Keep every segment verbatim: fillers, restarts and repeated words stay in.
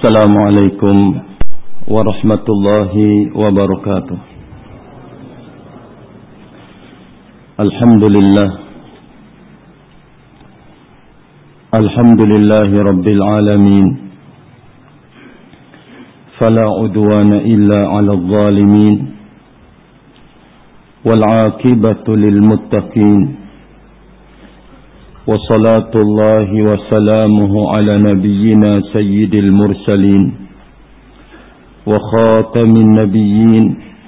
Assalamualaikum warahmatullahi wabarakatuh. Alhamdulillah Alhamdulillahi rabbil alamin. Fala udwana illa 'alal zalimin. Wal 'aqibatu lil muttaqin. وصلاة الله وسلامه على نبينا سيد المرسلين وخاتم النبيين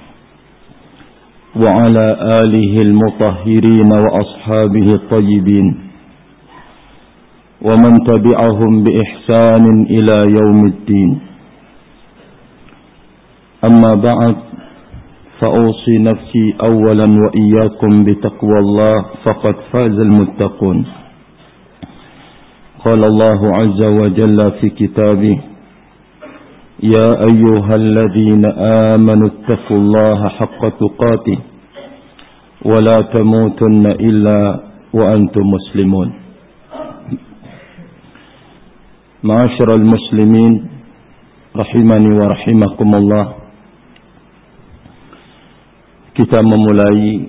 وعلى آله المطهرين وأصحابه الطيبين ومن تبعهم بإحسان إلى يوم الدين. أما بعد فأوصي نفسي أولا وإياكم بتقوى الله فقد فاز المتقون. قال الله عز وجل في كتابه: يا أيها الذين آمنوا اتقوا الله حق تقاته ولا تموتن إلا وأنتم مسلمون. معاشر المسلمين rahimani wa rahimakumullah. Kita memulai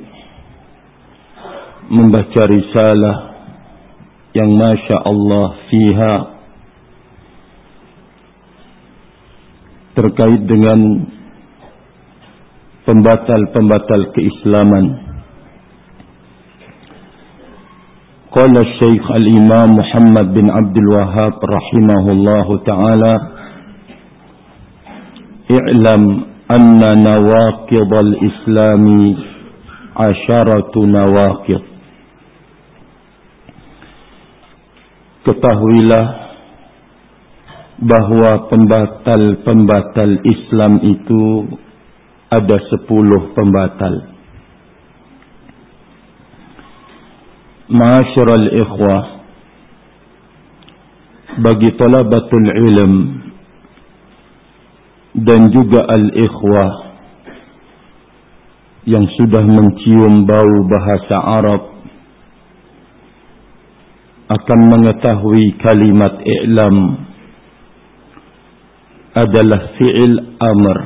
membaca risalah yang Masya Allah fiha terkait dengan pembatal-pembatal keislaman. Qala Syekh Al-Imam Muhammad bin Abdul Wahhab rahimahullahu ta'ala: I'lam anna nawaqid al-islami asharatu nawaqid. Ketahuilah bahwa pembatal-pembatal Islam itu ada sepuluh pembatal. Ma'asyiral ikhwah, bagi talabatul ilm dan juga al-ikhwah yang sudah mencium bau bahasa Arab akan mengetahui kalimat i'lam adalah fi'il amr.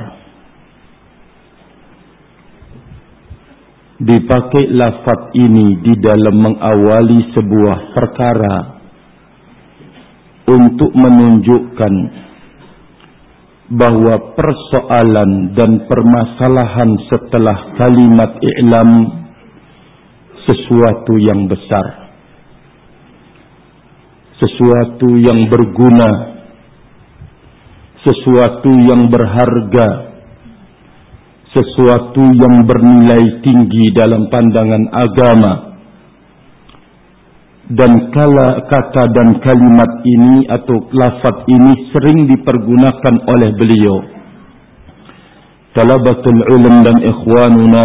Dipakai lafaz ini di dalam mengawali sebuah perkara untuk menunjukkan bahwa persoalan dan permasalahan setelah kalimat i'lam sesuatu yang besar, sesuatu yang berguna, sesuatu yang berharga, sesuatu yang bernilai tinggi dalam pandangan agama. Dan kala kata dan kalimat ini atau lafaz ini sering dipergunakan oleh beliau. Talabatul ilm dan ikhwanuna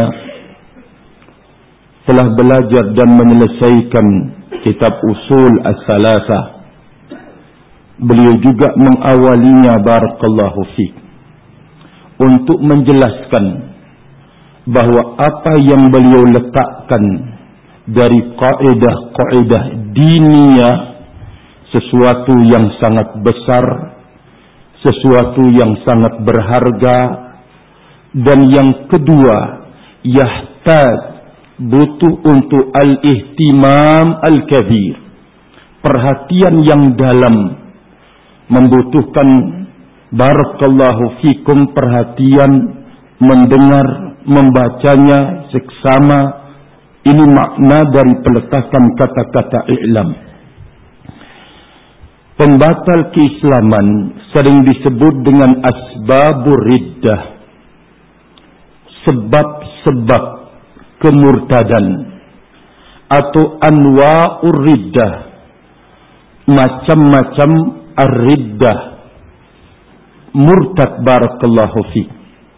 telah belajar dan menyelesaikan kitab usul as-salasah. Beliau juga mengawalinya barakallahu fiik untuk menjelaskan bahwa apa yang beliau letakkan dari kaidah-kaidah diniyah sesuatu yang sangat besar, sesuatu yang sangat berharga, dan yang kedua yahtaj butuh untuk al-ihtimam al-kabir, perhatian yang dalam, membutuhkan barakallahu fikum perhatian, mendengar, membacanya seksama. Ini makna dari peletakan kata-kata i'lam. Pembatal keislaman sering disebut dengan asbabur riddah, sebab-sebab kemurtadan, atau anwa'ur riddah, macam-macam ar-riddah, murtad barakallahu fi.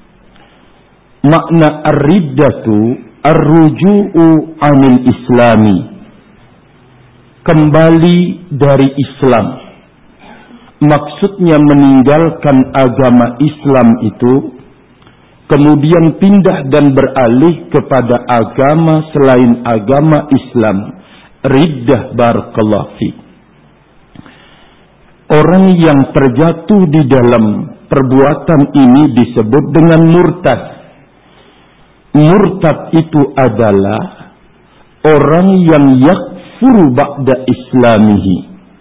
Makna ar-riddatu ar-ruju'u 'anil islami, kembali dari Islam. Maksudnya meninggalkan agama Islam itu, kemudian pindah dan beralih kepada agama selain agama Islam. Riddah barakallahu fi. Orang yang terjatuh di dalam perbuatan ini disebut dengan murtad. Murtad itu adalah orang yang yakfuru ba'da islamihi.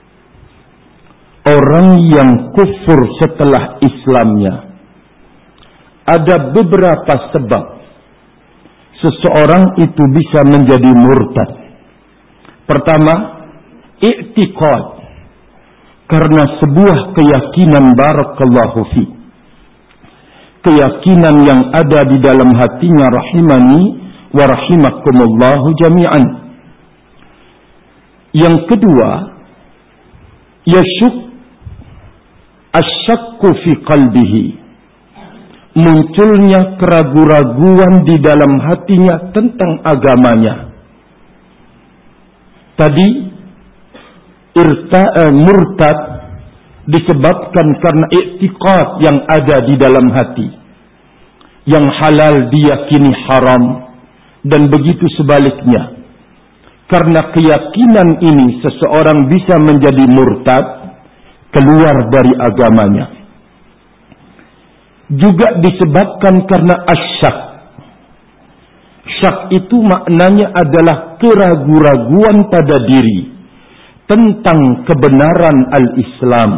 Orang yang kufur setelah Islamnya. Ada beberapa sebab seseorang itu bisa menjadi murtad. Pertama, i'tiqad, karena sebuah keyakinan, barakallahu fi, keyakinan yang ada di dalam hatinya, rahimani wa rahimakumullahu jami'an. Yang kedua, yasyuk asyakku fi qalbihi, munculnya keraguan-raguan di dalam hatinya tentang agamanya. Tadi irta'a murtad disebabkan karena i'tiqad yang ada di dalam hati. Yang halal diyakini haram, dan begitu sebaliknya. Karena keyakinan ini seseorang bisa menjadi murtad, keluar dari agamanya. Juga disebabkan karena asyak. Syak itu maknanya adalah keraguan-raguan pada diri tentang kebenaran al-Islam.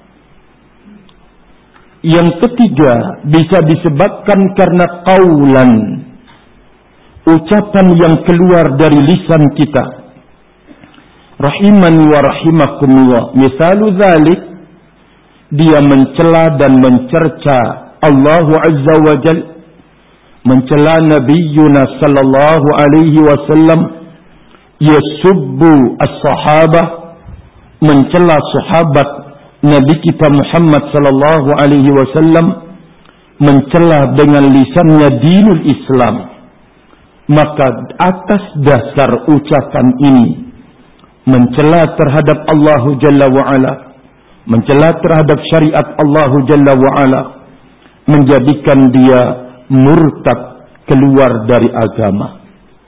Yang ketiga bisa disebabkan karena qaulan, ucapan yang keluar dari lisan kita. Rahimani wa rahimakumullah. Misalu dzalik, dia mencela dan mencerca Allah Azza wa Jal, mencela Nabiyyuna sallallahu alaihi wasallam, yasubbu as-sahabah, mencela sahabat Nabi kita Muhammad sallallahu alaihi wasallam, mencela dengan lisannya dinul Islam. Maka atas dasar ucapan ini, mencela terhadap Allah Jalla wa Ala, mencela terhadap syariat Allah Jalla wa Ala, menjadikan dia murtad, keluar dari agama.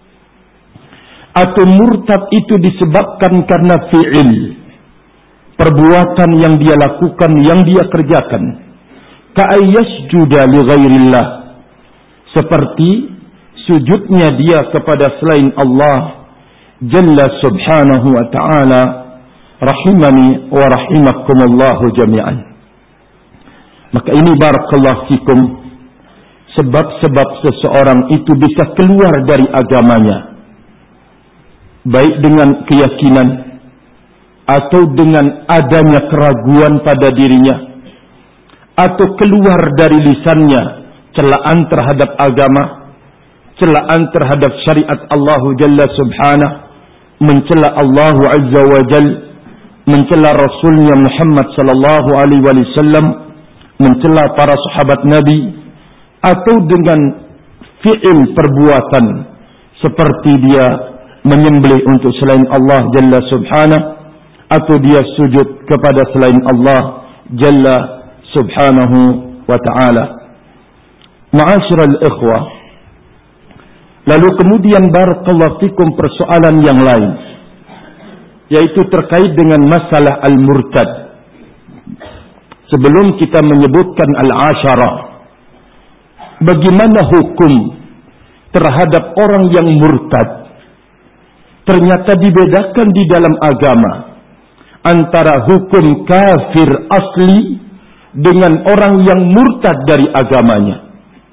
Atau murtad itu disebabkan karena fi'il, perbuatan yang dia lakukan, yang dia kerjakan. Ka'ayyasjuda li ghairillah, seperti sujudnya dia kepada selain Allah Jalla subhanahu wa ta'ala, rahimani wa rahimakumullahu jami'an. Maka ini barakallahu fikum, sebab-sebab seseorang itu bisa keluar dari agamanya, baik dengan keyakinan atau dengan adanya keraguan pada dirinya, atau keluar dari lisannya celaan terhadap agama, celaan terhadap syariat Allah Jalla subhanahu, mencela Allah Azza wa Jal, mencela Rasulnya Muhammad sallallahu alaihi wasallam, mencela para sahabat Nabi, atau dengan fi'il perbuatan seperti dia menyembelih untuk selain Allah Jalla subhanahu, atau dia sujud kepada selain Allah Jalla subhanahu wa ta'ala. Ma'asyiral ikhwah, lalu kemudian barakallahu fikum persoalan yang lain, yaitu terkait dengan masalah al-murtad. Sebelum kita menyebutkan al-asyarah, bagaimana hukum terhadap orang yang murtad? Ternyata dibedakan di dalam agama antara hukum kafir asli dengan orang yang murtad dari agamanya.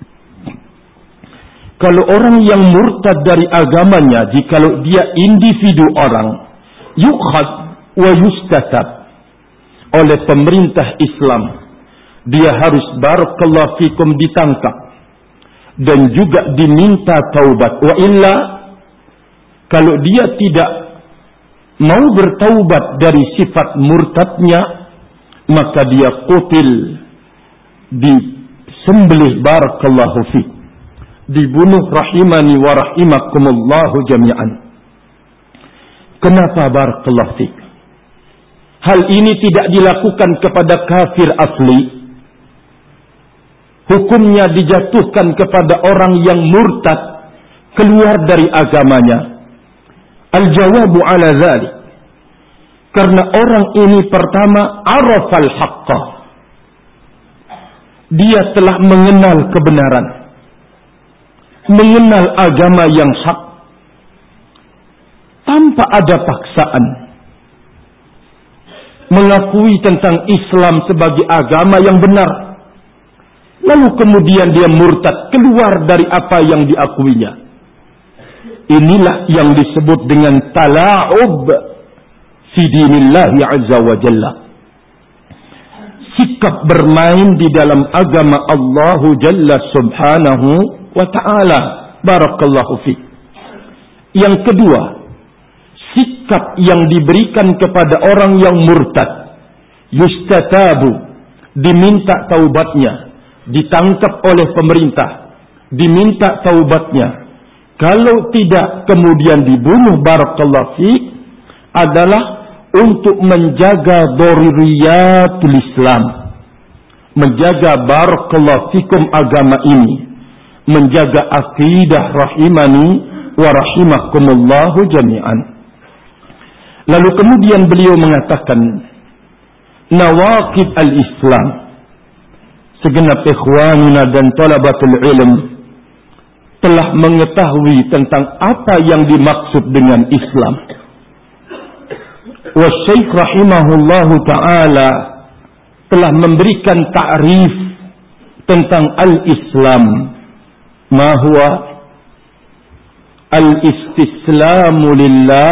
Kalau orang yang murtad dari agamanya, jikalau dia individu orang, yukhad wa yustatab oleh pemerintah Islam, dia harus barakallahu fikum ditangkap dan juga diminta taubat. Wa illa, kalau dia tidak mau bertaubat dari sifat murtadnya, maka dia qutil, disembelih barakallahu fikum, dibunuh rahimani wa rahimakumullahu jami'an. Kenapa barakallahu fik? Hal ini tidak dilakukan kepada kafir asli. Hukumnya dijatuhkan kepada orang yang murtad, keluar dari agamanya. Al-jawabu ala dzalik, Karena orang ini pertama arafal haqqa. Dia telah mengenal kebenaran, mengenal agama yang hak tanpa ada paksaan, mengakui tentang Islam sebagai agama yang benar, lalu kemudian dia murtad, keluar dari apa yang diakuinya. Inilah yang disebut dengan tala'ub fi dinillahi azza wa jalla. Sikap bermain di dalam agama Allah Jalla subhanahu wa ta'ala. Barakallahu fiik. Yang kedua, sikap yang diberikan kepada orang yang murtad. Yustatabu, diminta taubatnya, ditangkap oleh pemerintah, diminta taubatnya. Kalau tidak kemudian dibunuh, barakallahu fiik, adalah untuk menjaga doririyatul Islam, menjaga barakallahu fikum agama ini, menjaga akidah rahimani wa rahimakumullahu jami'an. Lalu kemudian beliau mengatakan nawaqid al-Islam. Segenap ikhwanuna dan talabatul ilm telah mengetahui tentang apa yang dimaksud dengan Islam. Wa Syekh rahimahullahu ta'ala telah memberikan ta'rif tentang al-Islam. Ma huwa al-istislamu lillah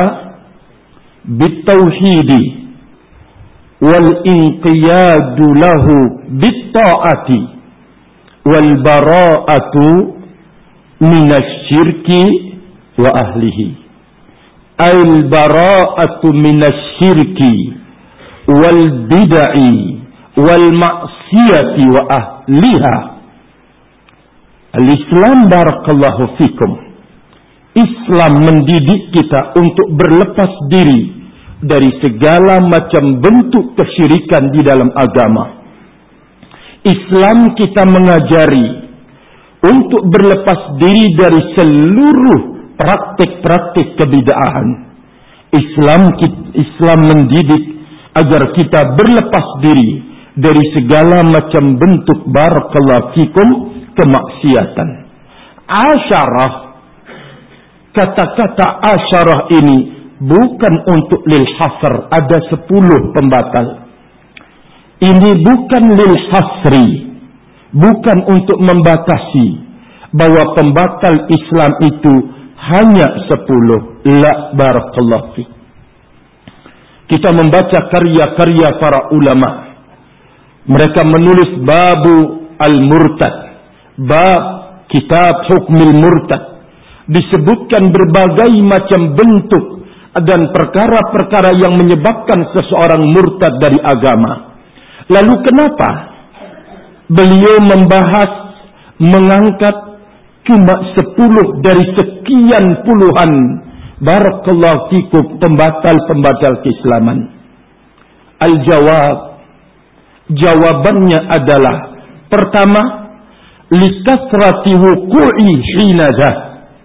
bitauhidi wal inqiyadu lahu bitta'ati wal bara'atu minasyirki wa ahlihi. Al-bara'atu minasyirki wal bid'i wal ma'siyati wa ahliha. Al-Islam barakallahu fikum. Islam mendidik kita untuk berlepas diri dari segala macam bentuk kesyirikan di dalam agama. Islam kita mengajari untuk berlepas diri dari seluruh praktik-praktik kebid'ahan. Islam Islam mendidik agar kita berlepas diri dari segala macam bentuk barakallahu fikum kemaksiatan. Asyarah, kata-kata asyarah ini bukan untuk lil hasr, ada sepuluh pembatal. Ini bukan lil hasri, bukan untuk membatasi bahwa pembatal Islam itu hanya sepuluh. La barakallahu fi. Kita membaca karya-karya para ulama. Mereka menulis babu al-murtad, bab kitab hukmil murtad. Disebutkan berbagai macam bentuk dan perkara-perkara yang menyebabkan seseorang murtad dari agama. Lalu kenapa beliau membahas, mengangkat cuma sepuluh dari sekian puluhan barakallahu fikum pembatal-pembatal keislaman? Al-jawab, jawabannya adalah pertama, likasrati wuqu'i hinadah.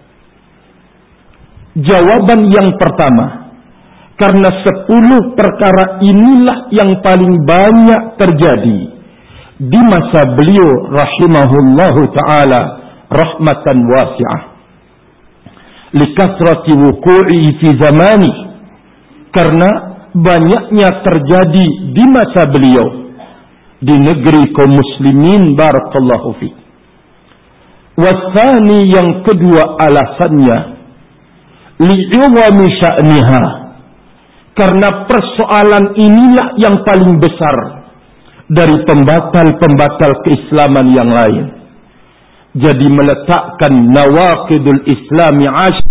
Jawaban yang pertama, karena sepuluh perkara inilah yang paling banyak terjadi di masa beliau rahimahullahu ta'ala rahmatan wasi'ah. Likasrati wuqu'i fi zamani, karena banyaknya terjadi di masa beliau di negeri kaum muslimin barakallahu fi. Wasani, yang kedua alasannya, li'idhami sya'niha, karena persoalan inilah yang paling besar dari pembatal-pembatal keislaman yang lain. Jadi meletakkan nawaqidul islami ash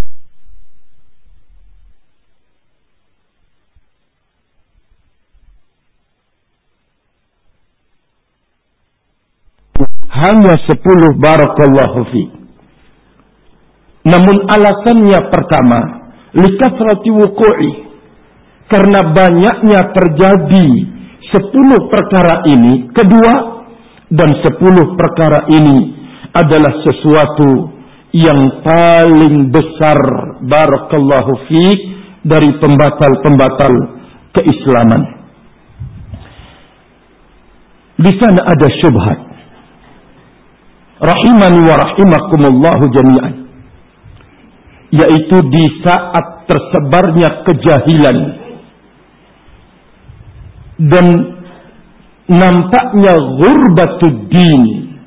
hanya sepuluh barakallahu fi. Namun alasannya pertama, likasrati wuqu'i, karena banyaknya terjadi sepuluh perkara ini. Kedua, dan sepuluh perkara ini adalah sesuatu yang paling besar barakallahu fiik dari pembatal-pembatal keislaman. Di sana ada syubhat. Rahimani wa rahimakumullahu jami'an. Yaitu di saat tersebarnya kejahilan dan nampaknya ghurbatud din,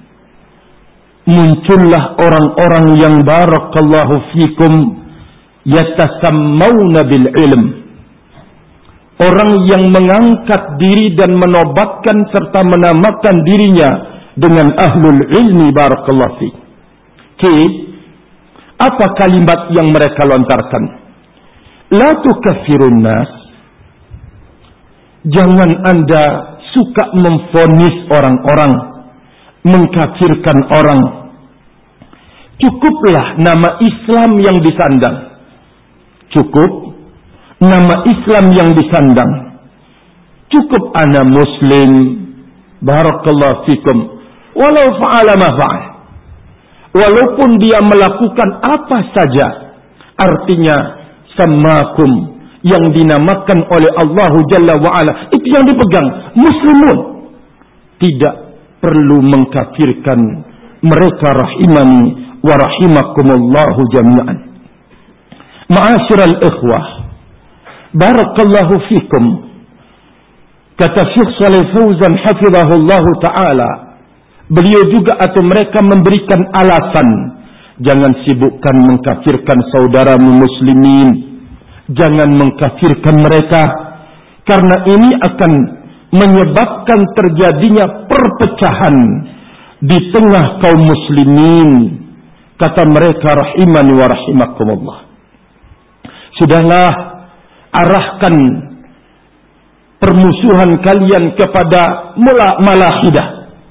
muncullah orang-orang yang barakallahu fikum yatasammawna bil ilm. Orang yang mengangkat diri dan menobatkan serta menamakan dirinya dengan ahlul ilmi barakallahu fik. Oke, apa kalimat yang mereka lontarkan? La tukaffirun nas. Jangan Anda suka memvonis orang-orang, mengkafirkan orang. Cukuplah nama Islam yang disandang. Cukup nama Islam yang disandang. Cukup ana muslim. Barakallahu fikum. Walau fa'ala ma fa'al. Walaupun dia melakukan apa saja. Artinya samakum, yang dinamakan oleh Allah Jalla wa'ala, itu yang dipegang. Muslimun. Tidak perlu mengkafirkan mereka, rahimani wa rahimakumullahu jami'an. Ma'asyiral ikhwah, barakallahu fikum. Kata Syekh Shalih Fauzan hafizahullah ta'ala, beliau juga atau mereka memberikan alasan, jangan sibukkan mengkafirkan saudaramu muslimin, jangan mengkafirkan mereka, karena ini akan menyebabkan terjadinya perpecahan di tengah kaum muslimin. Kata mereka, rahimani wa rahimakumullah, sudahlah, arahkan permusuhan kalian kepada malahidah,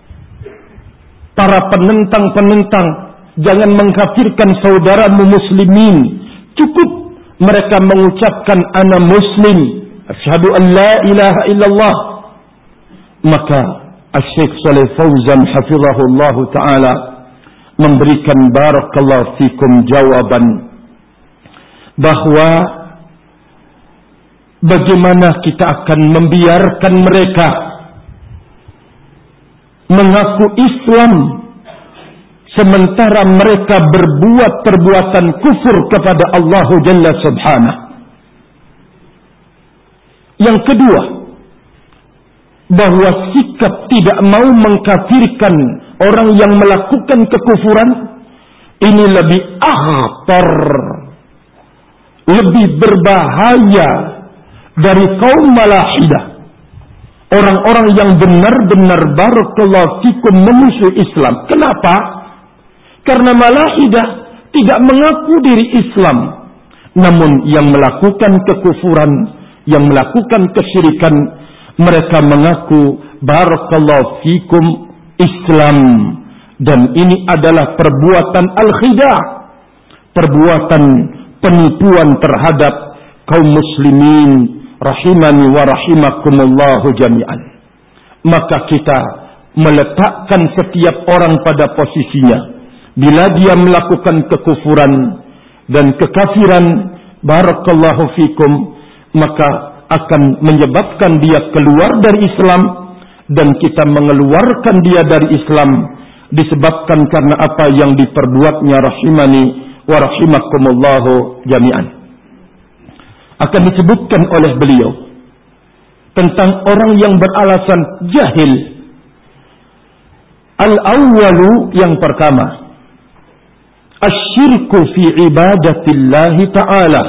para penentang-penentang. Jangan mengkafirkan saudaramu muslimin. Cukup mereka mengucapkan ana muslim, asyhadu an la ilaha illallah. Maka Asy-Syaikh Shalih Fauzan hafizahullah taala memberikan barakallahu fikum jawaban bahwa bagaimana kita akan membiarkan mereka mengaku Islam sementara mereka berbuat perbuatan kufur kepada Allah Jalla Subhanahu. Yang kedua, bahwa sikap tidak mau mengkafirkan orang yang melakukan kekufuran ini lebih akhtar, lebih berbahaya dari kaum malahidah, orang-orang yang benar-benar barakallahu fikum memusuhi Islam. Kenapa? Karena malahidah tidak mengaku diri Islam, namun yang melakukan kekufuran, yang melakukan kesyirikan, mereka mengaku barakallahu fikum Islam. Dan ini adalah perbuatan al-khidah, perbuatan penipuan terhadap kaum muslimin, rahimani wa rahimakumullahu jami'an. Maka kita meletakkan setiap orang pada posisinya. Bila dia melakukan kekufuran dan kekafiran, barakallahu fikum, maka akan menyebabkan dia keluar dari Islam, dan kita mengeluarkan dia dari Islam disebabkan karena apa yang diperbuatnya, rahimani wa rahimakumullahu jami'an. Akan disebutkan oleh beliau tentang orang yang beralasan jahil. Al-awwalu, yang pertama, asyirku fi ibadatillahi ta'ala.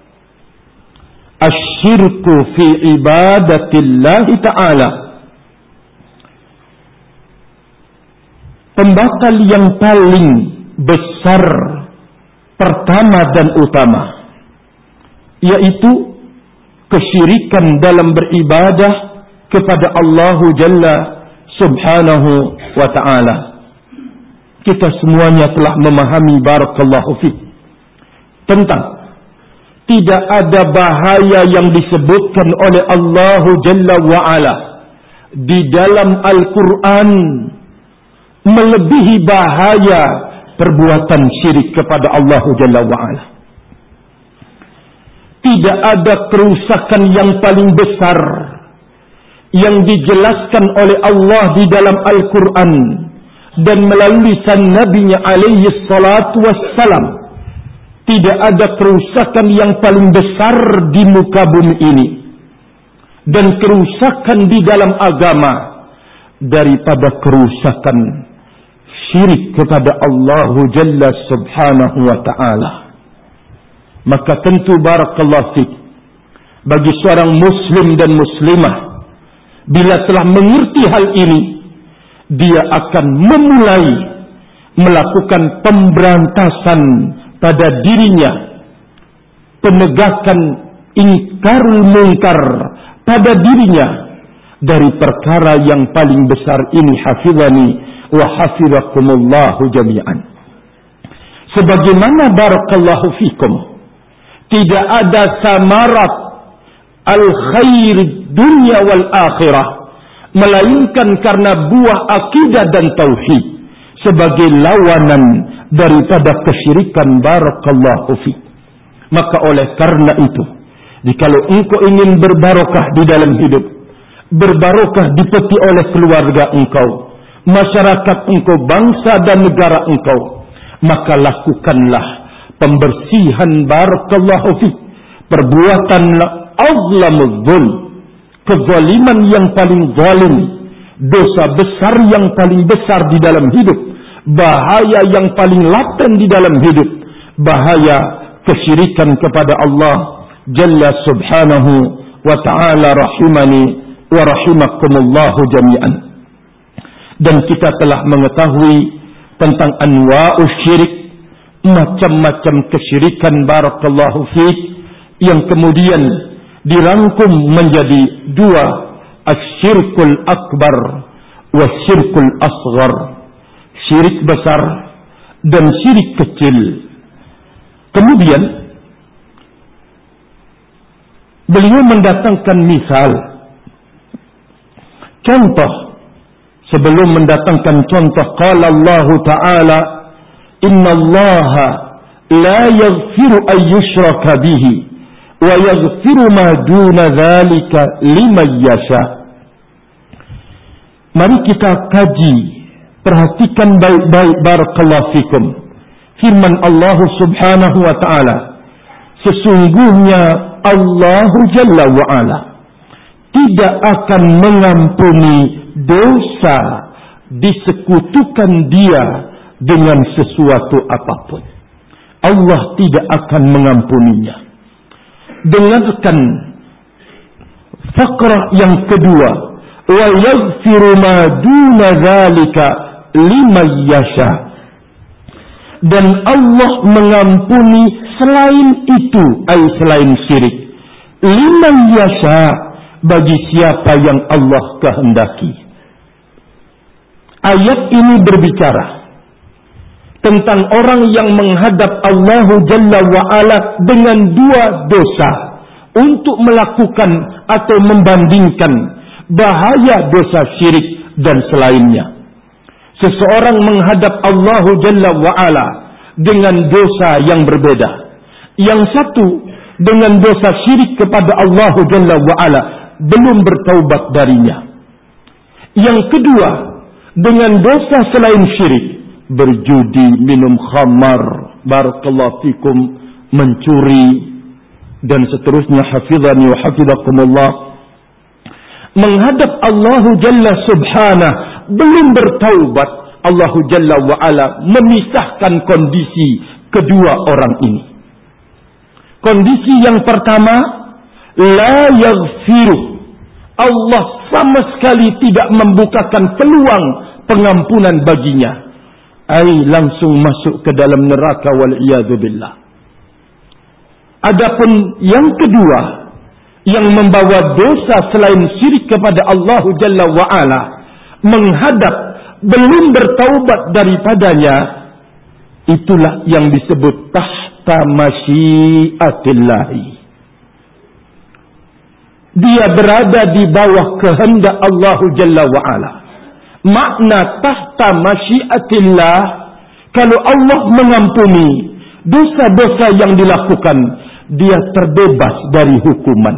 Asyirku fi ibadatillahi ta'ala. Pembatal yang paling besar, pertama dan utama, yaitu kesyirikan dalam beribadah kepada Allah Jalla Subhanahu wa ta'ala. Kita semuanya telah memahami barakallahu fiik tentang tidak ada bahaya yang disebutkan oleh Allah Jalla wa Ala di dalam Al-Quran melebihi bahaya perbuatan syirik kepada Allah Jalla wa Ala. tidak ada kerusakan yang paling besar yang dijelaskan oleh Allah di dalam Al-Quran dan melalui lisan Nabi-Nya alaihi salatu wassalam. Tidak ada kerusakan yang paling besar di muka bumi ini dan kerusakan di dalam agama daripada kerusakan syirik kepada Allah Jalla Subhanahu wa ta'ala. Maka tentu barakallahu fik, bagi seorang muslim dan muslimah, bila telah mengerti hal ini, dia akan memulai melakukan pemberantasan pada dirinya, penegakan ingkarul mungkar pada dirinya dari perkara yang paling besar ini. Hafizani wa hafizakumullahu jami'an. Sebagaimana barakallahu fikum, tidak ada samarat al-khair dunia wal akhirah melainkan karena buah akidah dan tauhid sebagai lawanan daripada kesyirikan. Barakallahu fiik. Maka oleh karena itu, jikalau engkau ingin berbarokah di dalam hidup, berbarokah dipeti oleh keluarga engkau, masyarakat engkau, bangsa dan negara engkau, maka lakukanlah pembersihan. Barakallahu fiik. Perbuatan azlamul zulm, kezaliman yang paling zalim, dosa besar yang paling besar di dalam hidup, bahaya yang paling laten di dalam hidup, bahaya kesyirikan kepada Allah Jalla Subhanahu wa ta'ala. Rahimani wa rahimakumullahu jami'an. Dan kita telah mengetahui tentang anwa'us syirik, macam-macam kesyirikan barakallahu fiik, yang kemudian dirangkum menjadi dua, asyirkul akbar wa syirkul asghar, syirik besar dan syirik kecil. Kemudian beliau mendatangkan misal, contoh. Sebelum mendatangkan contoh, qala Allah Ta'ala, inna Allah la yaghfiru an yushraka bihi wa yaghfiru ma duna dzalika liman yasha. Mari kita kaji, perhatikan baik-baik barakallahu fikum. Firman Allah Subhanahu wa ta'ala, sesungguhnya Allah Jalla wa ala tidak akan mengampuni dosa disekutukan dia dengan sesuatu apapun. Allah tidak akan mengampuninya. Dengarkan fakrah yang kedua, wa yaghfiru ma duna dzalika liman yasha. Dan Allah mengampuni selain itu, ay selain syirik, liman yasha, bagi siapa yang Allah kehendaki. Ayat ini berbicara tentang orang yang menghadap Allah Jalla wa'ala dengan dua dosa untuk melakukan atau membandingkan bahaya dosa syirik dan selainnya. Seseorang menghadap Allah Jalla wa'ala dengan dosa yang berbeda. Yang satu dengan dosa syirik kepada Allah Jalla wa'ala, belum bertaubat darinya. Yang kedua dengan dosa selain syirik, berjudi, minum khamar, barakallahu fikum, mencuri dan seterusnya. Hafizani wa hafizakumullah. Menghadap Allah Jalla Subhanahu, belum bertaubat, Allah Jalla wa ala memisahkan kondisi kedua orang ini. Kondisi yang pertama, la yaghfiru, Allah sama sekali tidak membukakan peluang pengampunan baginya, ai langsung masuk ke dalam neraka wal iyadu billah. Adapun yang kedua, yang membawa dosa selain syirik kepada Allah Jalla wa ala, menghadap belum bertaubat daripadanya, itulah yang disebut tahta masyiatillahi. Dia berada di bawah kehendak Allah Jalla wa ala. Makna tahta masyiatillah, kalau Allah mengampuni dosa-dosa yang dilakukan dia terbebas dari hukuman.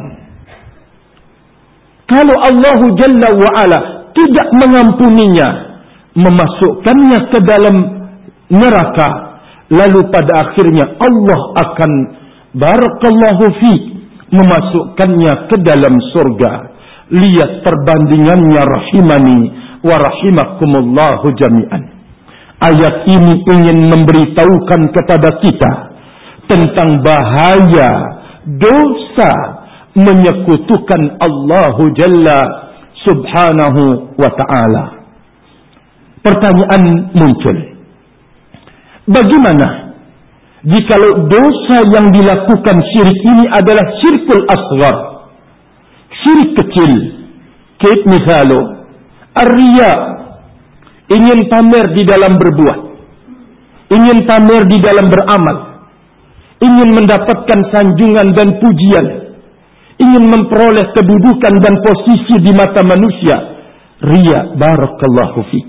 Kalau Allah Jalla wa'ala tidak mengampuninya, memasukkannya ke dalam neraka, lalu pada akhirnya Allah akan barakallahu fiik memasukkannya ke dalam surga. Lihat perbandingannya rahimani wa rahimakumullahu jami'an. Ayat ini ingin memberitahukan kepada kita tentang bahaya dosa menyekutukan Allah Jalla Subhanahu wa ta'ala. Pertanyaan muncul, bagaimana jikalau dosa yang dilakukan syirik ini adalah syirkul asghar, syirik kecil? Kayak misalnya ar-riya, ingin pamer di dalam berbuat, ingin pamer di dalam beramal, ingin mendapatkan sanjungan dan pujian, ingin memperoleh kedudukan dan posisi di mata manusia. Riya, barakallahu fiik.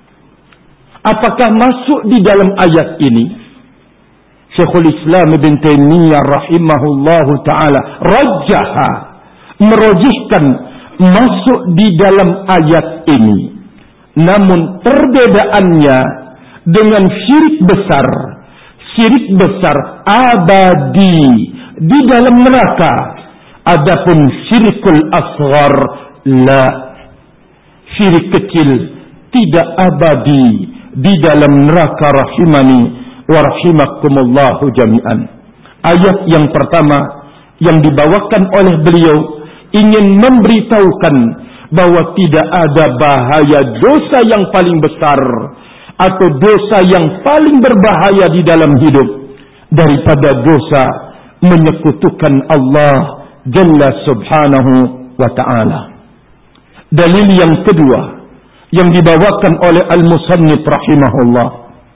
Apakah masuk di dalam ayat ini? Syekhul Islam Ibn Taimiyah rahimahullahu ta'ala rajjaha, merojihkan masuk di dalam ayat ini. Namun perbedaannya dengan syirik besar, syirik besar abadi di dalam neraka. Adapun syirikul asghar la, syirik kecil tidak abadi di dalam neraka rahimani wa rahimakumullahu jami'an. Ayat yang pertama yang dibawakan oleh beliau ingin memberitahukan bahwa tidak ada bahaya dosa yang paling besar atau dosa yang paling berbahaya di dalam hidup daripada dosa menyekutukan Allah Jalla Subhanahu wa ta'ala. Dalil yang kedua yang dibawakan oleh Al-Musannif rahimahullah,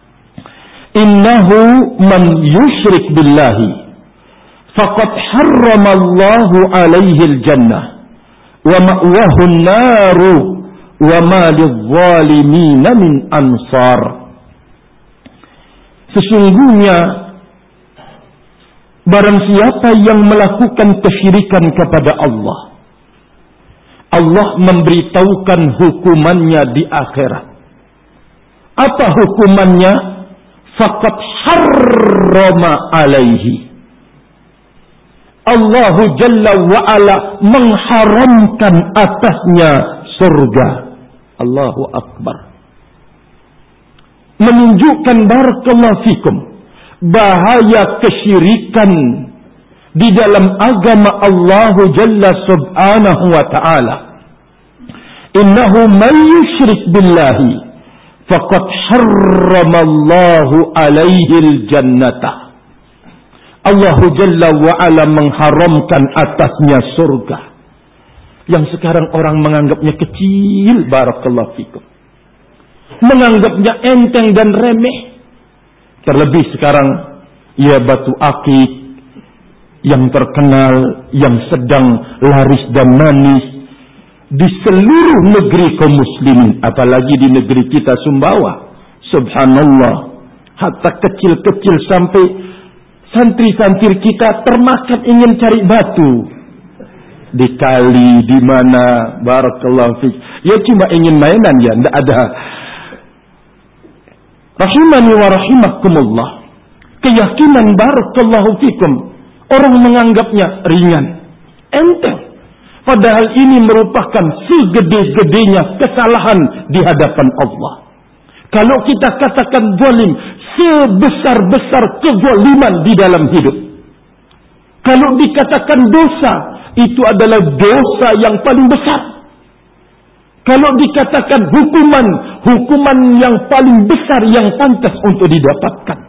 innahu man yushrik billahi faqad harramallahu alaihi al-jannah wa ma'wahu an-naru wa ma lidh-dhalimin min ansar. Sesungguhnya barang siapa yang melakukan kesyirikan kepada Allah, Allah memberitahukan hukumannya di akhirat. Apa hukumannya? Faqad harrama alaihi, Allahu Jalla wa'ala mengharamkan atasnya surga. Allahu Akbar. Menunjukkan barakallahu fikum bahaya kesyirikan di dalam agama Allah Jalla Subhanahu wa ta'ala. Innahu man yushrik billahi faqad harramallahu alaihi al-jannata. Allah Jalla wa ala mengharamkan atasnya surga. Yang sekarang orang menganggapnya kecil, barakallahu fikum. Menganggapnya enteng dan remeh. Terlebih sekarang ya batu akik yang terkenal, yang sedang laris dan manis di seluruh negeri kaum muslimin, apalagi di negeri kita Sumbawa. Subhanallah, hatta kecil-kecil sampai santri-santri kita termakan ingin cari batu di kali, di mana, barakallahu fiik. Ya cuma ingin mainan ya, tidak ada. Rahimani wa rahimakumullah. Keyakinan barakallahu fikum, orang menganggapnya ringan, enteng. Padahal ini merupakan segede-gedenya kesalahan di hadapan Allah. Kalau kita katakan zalim, sebesar-besar kezaliman di dalam hidup. Kalau dikatakan dosa, itu adalah dosa yang paling besar. Kalau dikatakan hukuman, hukuman yang paling besar yang pantas untuk didapatkan.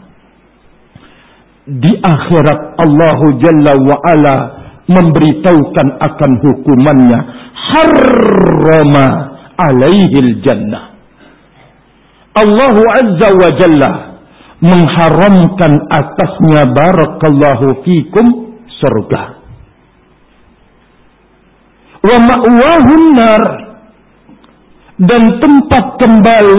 Di akhirat Allah Jalla wa'ala memberitahukan akan hukumannya. Harrama alaihil jannah. Allah Azza wa Jalla mengharamkan atasnya barakallahu fikum surga. Wa ma'wahun nar, dan tempat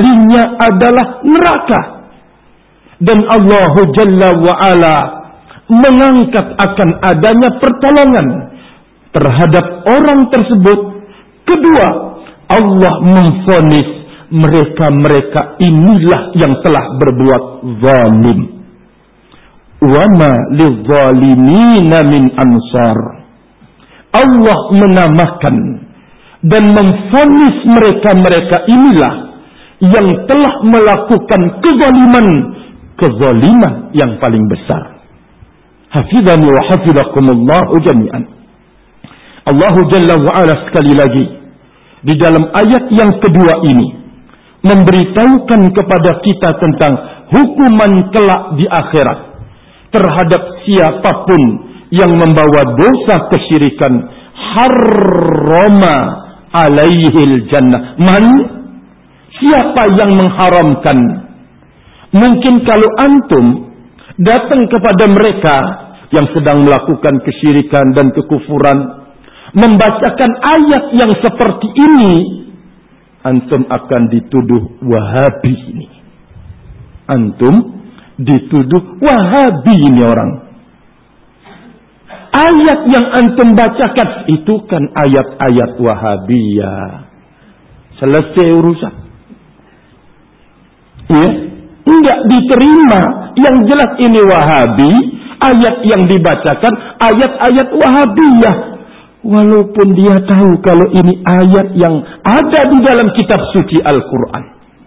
kembalinya adalah neraka. Dan Allah Jalla wa ala mengangkat akan adanya pertolongan terhadap orang tersebut. Kedua, Allah memvonis mereka-mereka inilah yang telah berbuat zalim. Wa ma lidzalimina min ansar. Allah menamakan dan memvonis mereka-mereka inilah yang telah melakukan kezaliman, kezaliman yang paling besar. Hafizani wa hafizakumullahu jami'an. Allah Jalla wa Ala sekali lagi di dalam ayat yang kedua ini memberitahukan kepada kita tentang hukuman kelak di akhirat terhadap siapapun yang membawa dosa kesyirikan. Harrama alaihil jannah. Man? Siapa yang mengharamkan? Mungkin kalau antum datang kepada mereka yang sedang melakukan kesyirikan dan kekufuran, membacakan ayat yang seperti ini, antum akan dituduh Wahabi ini. Antum dituduh Wahabi ini orang. Ayat yang antum bacakan itu kan ayat-ayat Wahabiyah. Selesai urusan. Ya, enggak diterima. Yang jelas ini Wahabi, ayat yang dibacakan ayat-ayat Wahabiyah. Walaupun dia tahu kalau ini ayat yang ada di dalam kitab suci Al-Quran.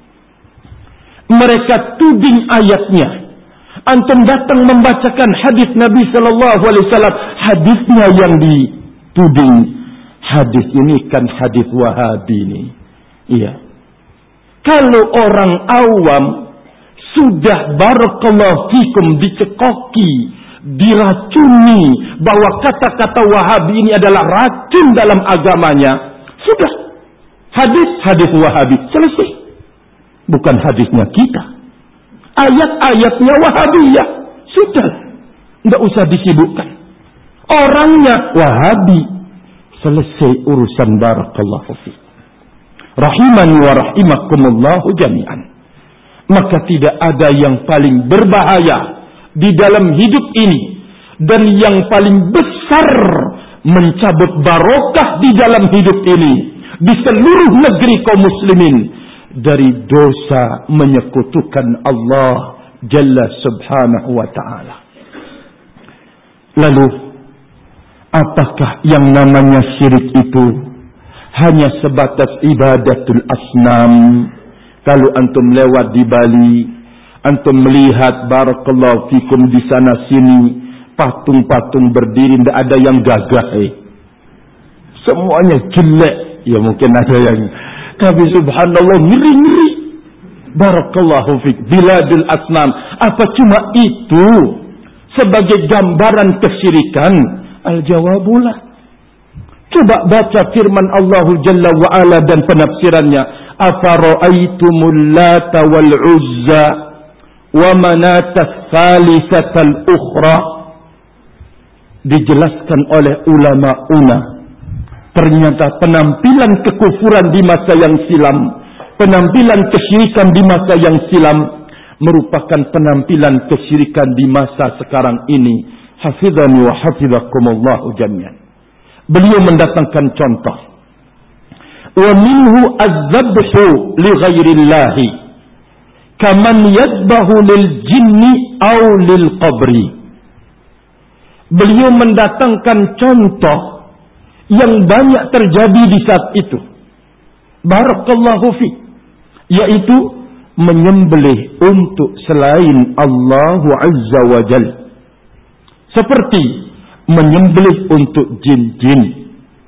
Mereka tuding ayatnya. Antum datang membacakan hadis Nabi Sallallahu Alaihi Wasallam, hadisnya yang dituding. Hadis ini kan hadis Wahabi ini. Iya. Kalau orang awam sudah barakallahu fikum dicekoki, diracuni bahwa kata-kata Wahabi ini adalah racun dalam agamanya, sudah hadis-hadis Wahabi selesai. Bukan hadisnya kita. Ayat-ayatnya Wahabiyah. Sudah. Tidak usah disibukkan. Orangnya Wahabi. Selesai urusan barakallahu fiik. Rahimani wa rahimakumullahu jami'an. Maka tidak ada yang paling berbahaya di dalam hidup ini. Dan yang paling besar mencabut barokah di dalam hidup ini. Di seluruh negeri kaum muslimin. Dari dosa menyekutukan Allah Jalla subhanahu wa ta'ala. Lalu, apakah yang namanya syirik itu hanya sebatas ibadatul asnam? Kalau antum lewat di Bali, antum melihat barakallahu fikum di sana sini patung-patung berdiri, tidak ada yang gagah. Eh. Semuanya jelek. Ya mungkin ada yang, tapi subhanallah ngeri-ngeri. Barakallahu fiik. Biladul asnam. Apa cuma itu sebagai gambaran kesyirikan? Al-jawabulah. Coba baca firman Allah Jalla wa Ala dan penafsirannya. Afara'aitumul lata wal uzza wa manata tsalitsatal ukhra. Dijelaskan oleh ulama-una. Ternyata penampilan kekufuran di masa yang silam, penampilan kesyirikan di masa yang silam, merupakan penampilan kesyirikan di masa sekarang ini. Hafizani wa hafizakumullahu jami'an. Beliau mendatangkan contoh. Wa minhu az-zabhu li ghairillahi kaman yadbahu lil jinni aw lil qabri. Beliau mendatangkan contoh yang banyak terjadi di saat itu. Barakallahu fi. Yaitu menyembelih untuk selain Allah Azza wa Jal. Seperti menyembelih untuk jin-jin.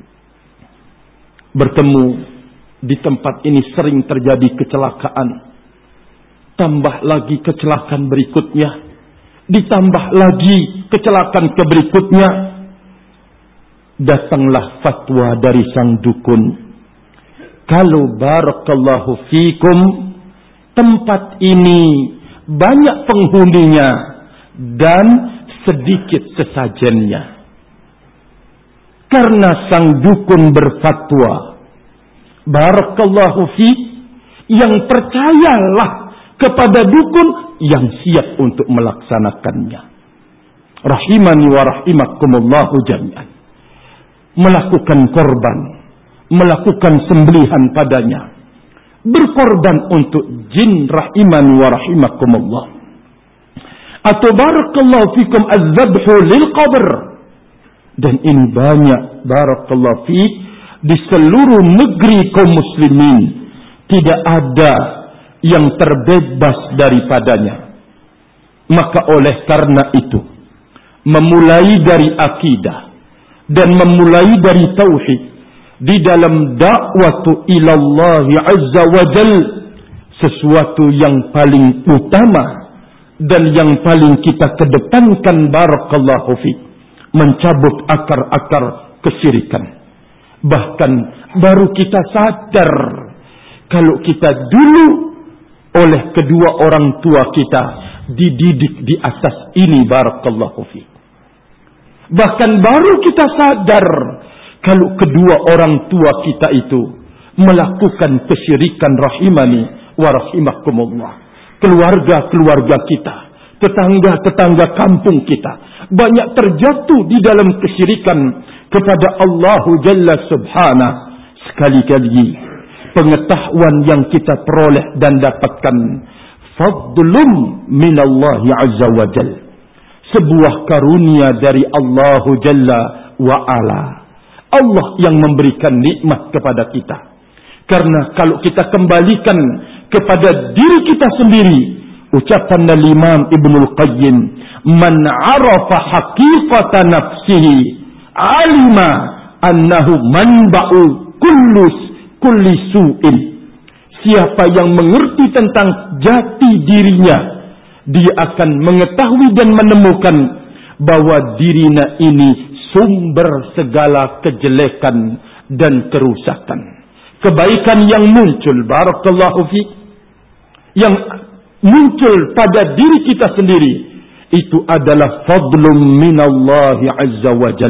Bertemu di tempat ini sering terjadi kecelakaan. Tambah lagi kecelakaan berikutnya. Ditambah lagi kecelakaan keberikutnya. Datanglah fatwa dari sang dukun. Kalau barakallahu fikum, tempat ini banyak penghuninya dan sedikit sesajennya. Karena sang dukun berfatwa, barakallahu fiik, yang percayalah kepada dukun yang siap untuk melaksanakannya. rahimani wa rahimakumullahu jami'an, melakukan korban, melakukan sembelihan padanya, berkorban untuk jin rahimani wa rahimakumullah. Atau barakallahu fikum az-zabhu lil qabr. Dan ini banyak, barakallahu fik, di seluruh negeri kaum muslimin tidak ada yang terbebas daripadanya. Maka oleh karena itu, memulai dari akidah dan memulai dari tauhid di dalam dakwatu ilallahi azza wa jal, sesuatu yang paling utama dan yang paling kita kedepankan, barakallahu fiik, mencabut akar-akar kesyirikan. Bahkan baru kita sadar kalau kita dulu oleh kedua orang tua kita dididik di asas ini, barakallahu fiik. Bahkan baru kita sadar kalau kedua orang tua kita itu melakukan kesyirikan, rahimani wa rahimakumullah. Keluarga-keluarga kita, tetangga-tetangga kampung kita banyak terjatuh di dalam kesyirikan kepada Allah Jalla Subhanahu. Sekali-kali pengetahuan yang kita peroleh dan dapatkan fadlum minallahi azza wa jal, sebuah karunia dari Allah Jalla wa ala. Allah yang memberikan nikmat kepada kita. Karena kalau kita kembalikan kepada diri kita sendiri, ucapan dari Imam Ibnul Qayyim, man arafa haqiqata nafsihi alima annahu manba'u kullus kulli su'in. Siapa yang mengerti tentang jati dirinya, dia akan mengetahui dan menemukan bahwa dirinya ini sumber segala kejelekan dan kerusakan. Kebaikan yang muncul, barakallahu fiik, yang muncul pada diri kita sendiri, itu adalah fadlum minallahi azza wa jal,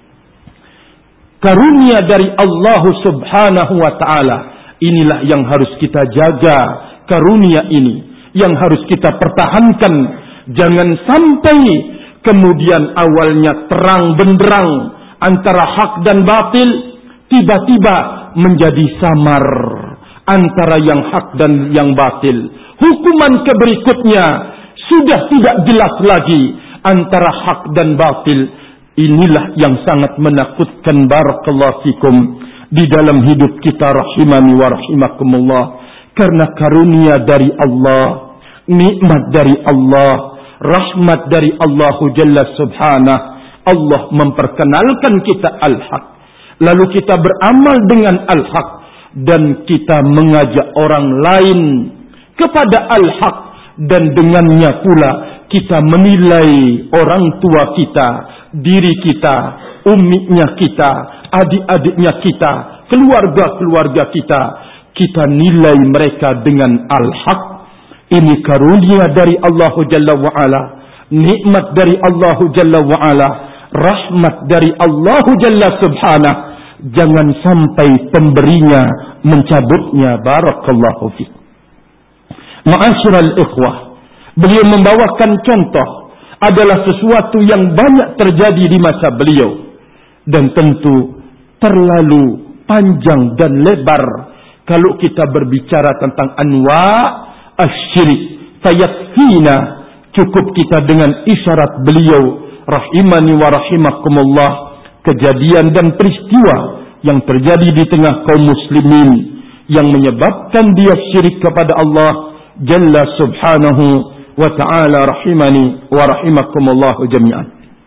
karunia dari Allah subhanahu wa ta'ala. Inilah yang harus kita jaga, karunia ini yang harus kita pertahankan. Jangan sampai kemudian awalnya terang benderang antara hak dan batil, tiba-tiba menjadi samar antara yang hak dan yang batil. Hukuman keberikutnya sudah tidak jelas lagi antara hak dan batil. Inilah yang sangat menakutkan, barakallahu fikum, di dalam hidup kita, rahimani wa rahimakumullah. Karena karunia dari Allah, nikmat dari Allah, rahmat dari Allah Jalla Subhanahu. Allah memperkenalkan kita al-haq, lalu kita beramal dengan al-haq, dan kita mengajak orang lain kepada al-haq, dan dengannya pula kita menilai orang tua kita, diri kita, umminya kita, adik-adiknya kita, keluarga-keluarga kita, kita nilai mereka dengan al-haq. Ini karunia dari Allah Jalla wa'ala, nikmat dari Allah Jalla wa'ala, rahmat dari Allah Jalla Subhanahu. Jangan sampai pemberinya mencabutnya, barakallahu fiik. Ma'asyiral ikhwah, beliau membawakan contoh adalah sesuatu yang banyak terjadi di masa beliau, dan tentu terlalu panjang dan lebar kalau kita berbicara tentang anwa' asyirik. Fayakfina, cukup kita dengan isyarat beliau rahimani wa rahimakumullah, kejadian dan peristiwa yang terjadi di tengah kaum muslimin yang menyebabkan dia syirik kepada Allah Jalla Subhanahu wa ta'ala, rahimani wa rahimakumullah jami'an.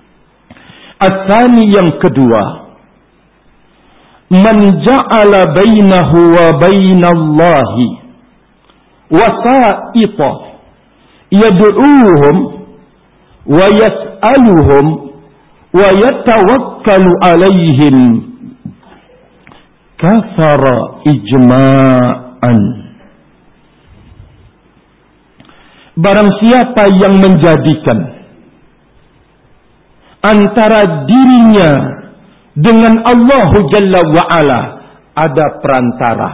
At-tsani, yang kedua, man ja'ala bainahu wa bainallahi wasa'ita yad'uuhum wa yas'aluhum wa yatawakkalu alaihim kafara ijma'an. Barang siapa yang menjadikan antara dirinya dengan Allah Jalla wa'ala ada perantara,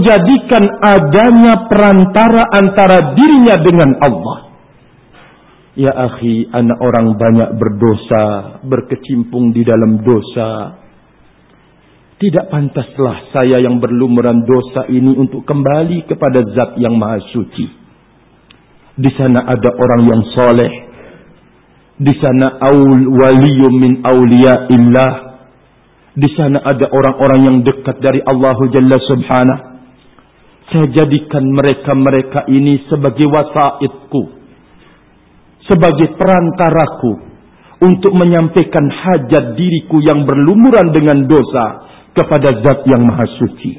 menjadikan adanya perantara antara dirinya dengan Allah, Ya akhi, anak orang banyak berdosa, berkecimpung di dalam dosa. Tidak pantaslah saya yang berlumuran dosa ini untuk kembali kepada Zat yang Maha Suci. Di sana ada orang yang soleh. Di sana aul waliyum min awliyaillah. Di sana ada orang-orang yang dekat dari Allah Jalla Subhanahu. Saya jadikan mereka-mereka ini sebagai wasaitku, sebagai perantaraku untuk menyampaikan hajat diriku yang berlumuran dengan dosa kepada Zat yang Maha Suci.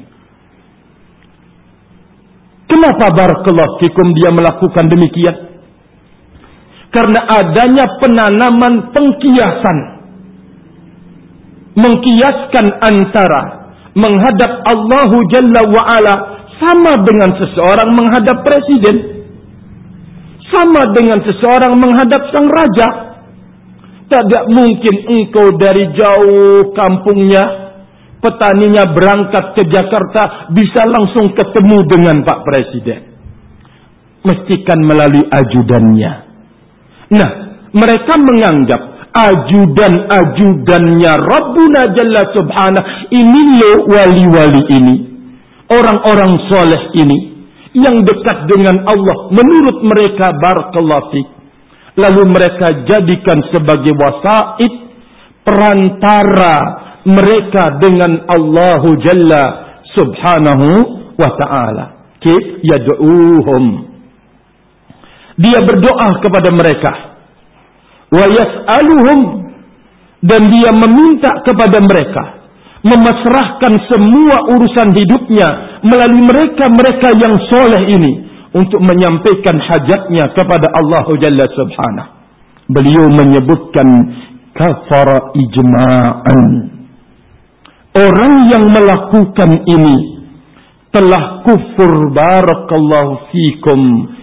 Kenapa barakallahu fikum dia melakukan demikian? Karena adanya penanaman pengkiasan, mengkiaskan antara menghadap Allahu Jalla wa'ala sama dengan seseorang menghadap presiden, sama dengan seseorang menghadap sang raja. Tidak mungkin engkau dari jauh kampungnya, petaninya berangkat ke Jakarta, bisa langsung ketemu dengan Pak Presiden. Mestikan melalui ajudannya. Nah, mereka menganggap ajudan-ajudannya Rabbuna Jalla Subhanahu, ini loh wali-wali ini, orang-orang soleh ini, yang dekat dengan Allah menurut mereka barakallahu fiik. Lalu mereka jadikan sebagai wasait, perantara mereka dengan Allahu Jalla Subhanahu wa ta'ala. Kif yad'uuhum. Dia berdoa kepada mereka. Wa yas'aluhum. Dan dia meminta kepada mereka, memasrahkan semua urusan hidupnya melalui mereka-mereka yang soleh ini untuk menyampaikan hajatnya kepada Allah Jalla Subhanahu. Beliau menyebutkan kafara ijma'an. Orang yang melakukan ini telah kufur barakallahu fikum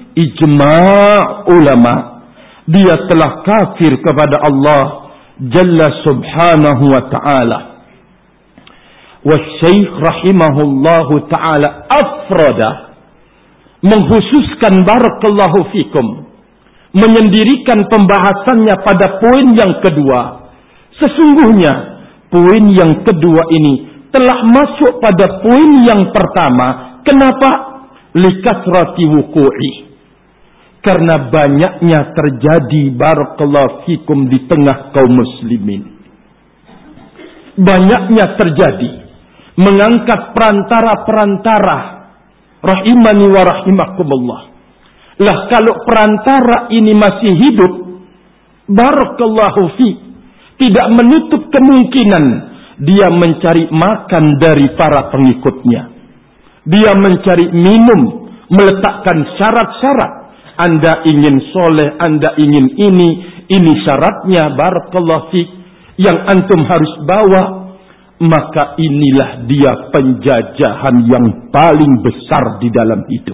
ijma' ulama. Dia telah kafir kepada Allah Jalla Subhanahu wa ta'ala. Wasyaikh rahimahullahu ta'ala afrada, mengkhususkan barakallahu fikum, menyendirikan pembahasannya pada poin yang kedua. Sesungguhnya poin yang kedua ini telah masuk pada poin yang pertama. Kenapa? Likasrati wuku'i. Karena banyaknya terjadi barakallahu fikum di tengah kaum muslimin. Banyaknya terjadi mengangkat perantara-perantara, rahimani wa rahimakumullah. Lah kalau perantara ini masih hidup, barakallahu fi, tidak menutup kemungkinan dia mencari makan dari para pengikutnya. Dia mencari minum, meletakkan syarat-syarat. Anda ingin soleh, Anda ingin ini, ini syaratnya barakallahu fi, yang antum harus bawa. Maka inilah dia penjajahan yang paling besar di dalam hidup.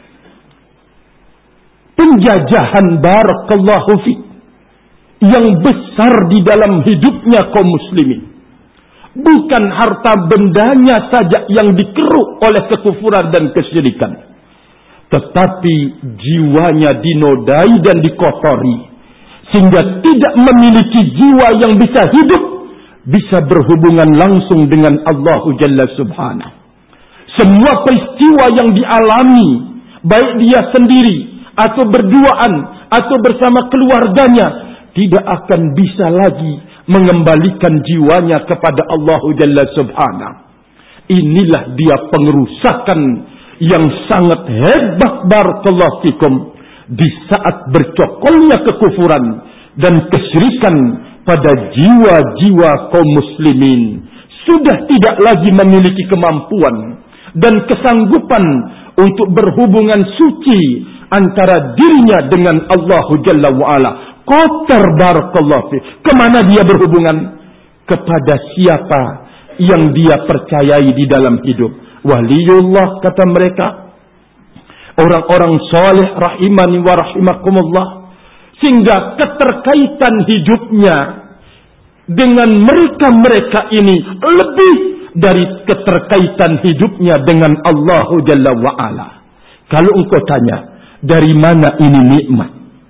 Penjajahan barakallahu fi yang besar di dalam hidupnya kaum muslimin. Bukan harta bendanya saja yang dikeruk oleh kekufuran dan kesyirikan, tetapi jiwanya dinodai dan dikotori, sehingga tidak memiliki jiwa yang bisa hidup, bisa berhubungan langsung dengan Allah Jalla Subhanahu. Semua peristiwa yang dialami, baik dia sendiri atau berduaan atau bersama keluarganya, tidak akan bisa lagi mengembalikan jiwanya kepada Allah Jalla Subhanahu. Inilah dia pengerusakan yang sangat hebat barakallahu fikum di saat bercokolnya kekufuran dan kesyirikan pada jiwa-jiwa kaum muslimin. Sudah tidak lagi memiliki kemampuan dan kesanggupan untuk berhubungan suci antara dirinya dengan Allah Jalla wa'ala. Kotor barakallahu fi. Kemana dia berhubungan? Kepada siapa yang dia percayai di dalam hidup. Waliullah kata mereka, orang-orang soleh rahimani wa rahimakumullah, sehingga keterkaitan hidupnya dengan mereka-mereka ini lebih dari keterkaitan hidupnya dengan Allah Jalla wa'ala. Kalau engkau tanya, dari mana ini nikmat?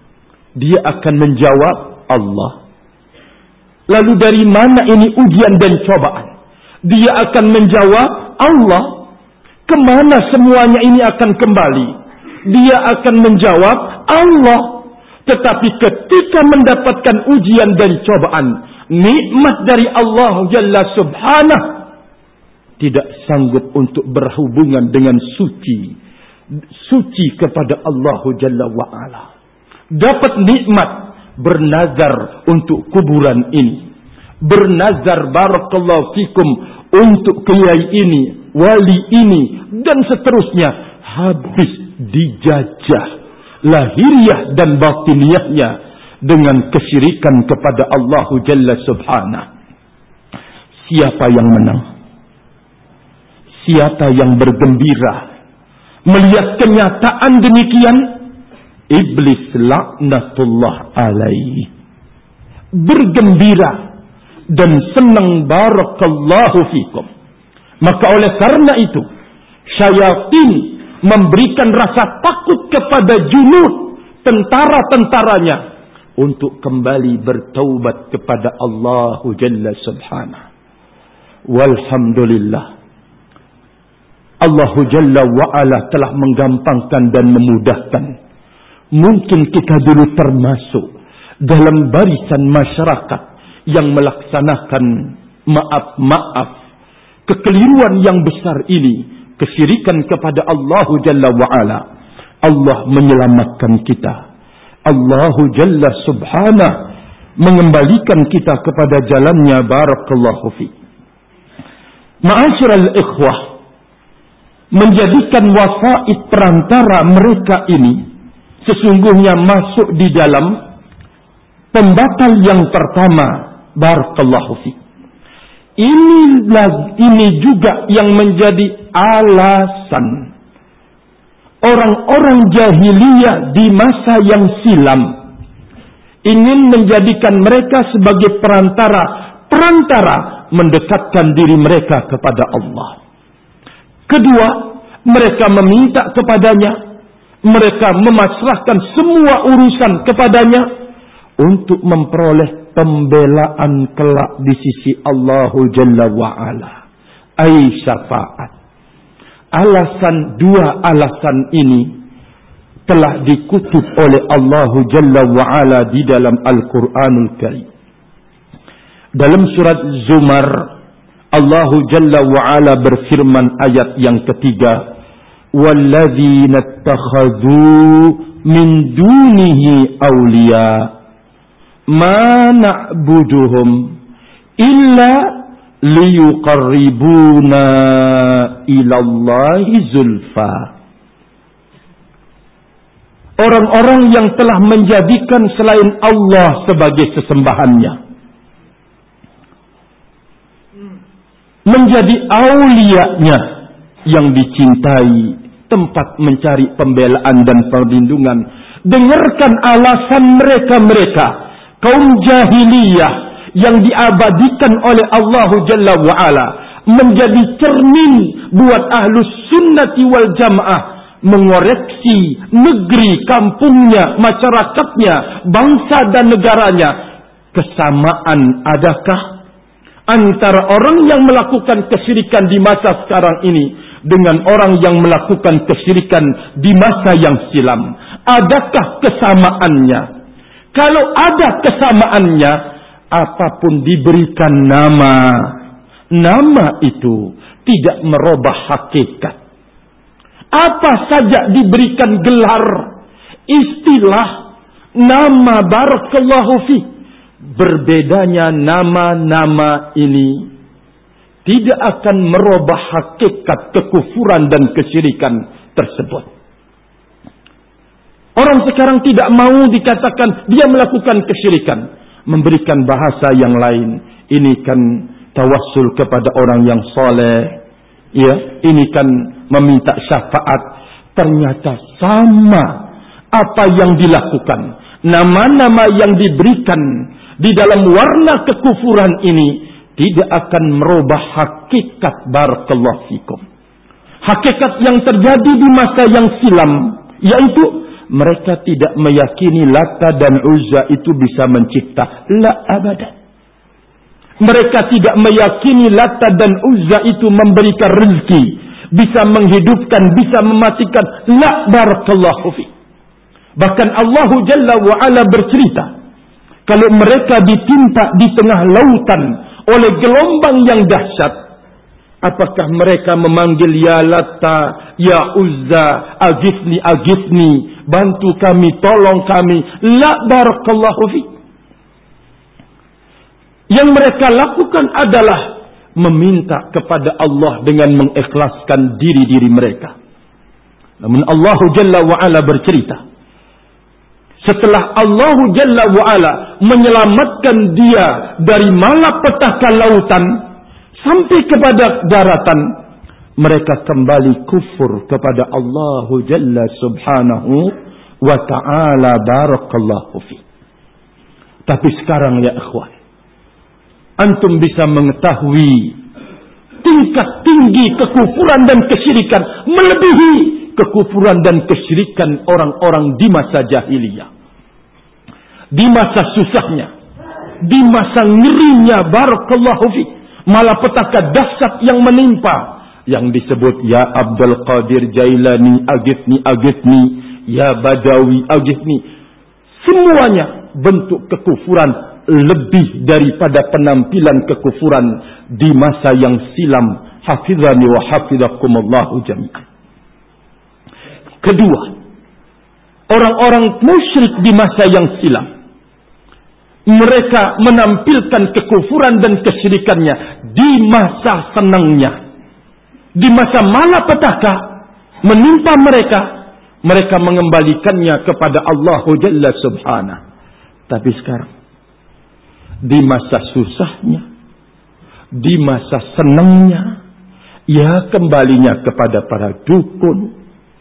Dia akan menjawab Allah. Lalu dari mana ini ujian dan cobaan? Dia akan menjawab Allah. Kemana semuanya ini akan kembali? Dia akan menjawab Allah. Tetapi ketika mendapatkan ujian dan cobaan, nikmat dari Allah Jalla Subhanahu, tidak sanggup untuk berhubungan dengan suci. Suci kepada Allah Jalla wa'ala. Dapat nikmat, bernazar untuk kuburan ini. Bernazar barakallahu fikum untuk kiai ini, wali ini, dan seterusnya. Habis dijajah lahiriah dan batiniahnya dengan kesyirikan kepada Allah Jalla Subhanahu. Siapa yang menang? Siapa yang bergembira melihat kenyataan demikian? Iblis laknatullah alaihi. Bergembira dan senang barakallahu fikum. Maka oleh karena itu, syaitan memberikan rasa takut kepada junud, tentara-tentaranya, untuk kembali bertaubat kepada Allah Jalla Subhanahu. Walhamdulillah, Allah Jalla wa'ala telah menggampangkan dan memudahkan. Mungkin kita dulu termasuk dalam barisan masyarakat yang melaksanakan maaf-maaf kekeliruan yang besar ini, kesyirikan kepada Allah Jalla wa'ala. Allah menyelamatkan kita. Allah Jalla Subhanahu mengembalikan kita kepada jalannya. Barakallahu fi. Ma'asyiral ikhwah, menjadikan wasaid perantara mereka ini sesungguhnya masuk di dalam pembatal yang pertama. Barakallahu fi. Ini ini juga yang menjadi alasan orang-orang jahiliyah di masa yang silam ingin menjadikan mereka sebagai perantara perantara mendekatkan diri mereka kepada Allah. Kedua, mereka meminta kepadanya, mereka memasrahkan semua urusan kepadanya untuk memperoleh pembelaan kelak di sisi Allah Jalla wa'ala. Ai syafaat. Alasan, dua alasan ini telah dikutip oleh Allah Jalla wa'ala di dalam Al-Quranul Karim. Dalam surat Zumar, Allah Jalla wa'ala berfirman ayat yang ketiga, وَالَّذِينَ اتَّخَذُوا مِنْ دُونِهِ أَوْلِيَاءَ مَا نَعْبُدُهُمْ إِلَّا لِيُقَرِّبُونَا إِلَى اللَّهِ زُلْفَى. Orang-orang yang telah menjadikan selain Allah sebagai sesembahannya, menjadi aulianya yang dicintai, tempat mencari pembelaan dan perlindungan. Dengarkan alasan mereka-mereka kaum jahiliyah yang diabadikan oleh Allah Jalla wa'ala, menjadi cermin buat ahlus sunnati wal jamaah mengoreksi negeri, kampungnya, masyarakatnya, bangsa dan negaranya. Kesamaan adakah antara orang yang melakukan kesyirikan di masa sekarang ini dengan orang yang melakukan kesyirikan di masa yang silam? Adakah kesamaannya? Kalau ada kesamaannya, apapun diberikan nama, nama itu tidak merubah hakikat. Apa saja diberikan gelar, istilah, nama, barakallahu fi. Berbedanya nama-nama ini tidak akan merubah hakikat kekufuran dan kesyirikan tersebut. Orang sekarang tidak mau dikatakan dia melakukan kesyirikan, memberikan bahasa yang lain. Ini kan tawassul kepada orang yang soleh, ya. Ini kan meminta syafaat. Ternyata sama apa yang dilakukan, nama-nama yang diberikan di dalam warna kekufuran ini tidak akan merubah hakikat. Barakallahu fikum. Hakikat yang terjadi di masa yang silam, yaitu Mereka tidak meyakini Lata dan Uzza itu bisa mencipta. La abadan. Mereka tidak meyakini Lata dan Uzza itu memberikan rezeki, bisa menghidupkan, bisa mematikan. La barakallahu fi. Bahkan Allah Jalla wa Ala bercerita, kalau mereka ditimpa di tengah lautan oleh gelombang yang dahsyat, apakah mereka memanggil ya Lata, ya Uzza, agifni, agifni, bantu kami, tolong kami? La barakallahu fi. Yang mereka lakukan adalah meminta kepada Allah dengan mengikhlaskan diri-diri mereka. Namun Allah Jalla wa Ala bercerita, setelah Allah Jalla wa Ala menyelamatkan dia dari malapetaka lautan sampai kepada daratan, mereka kembali kufur kepada Allah Jalla Subhanahu wa Ta'ala. Barakallahu fi. Tapi sekarang ya ikhwan, antum bisa mengetahui tingkat tinggi kekufuran dan kesyirikan melebihi kekufuran dan kesyirikan orang-orang di masa jahiliyah. Di masa susahnya, di masa ngerinya, barakallahu fi, malapetaka dahsyat yang menimpa, yang disebut ya Abdul Qadir Jailani, agifni, agifni, ya Badawi, agifni. Semuanya bentuk kekufuran lebih daripada penampilan kekufuran di masa yang silam. Hafizani wa hafizakumullahu jami'an. Kedua, orang-orang musyrik di masa yang silam, mereka menampilkan kekufuran dan kesyirikannya di masa senangnya, di masa malapetaka menimpa mereka, mereka mengembalikannya kepada Allah Jalla Subhanahu. Tapi sekarang, di masa susahnya, di masa senangnya, ya kembalinya kepada para dukun,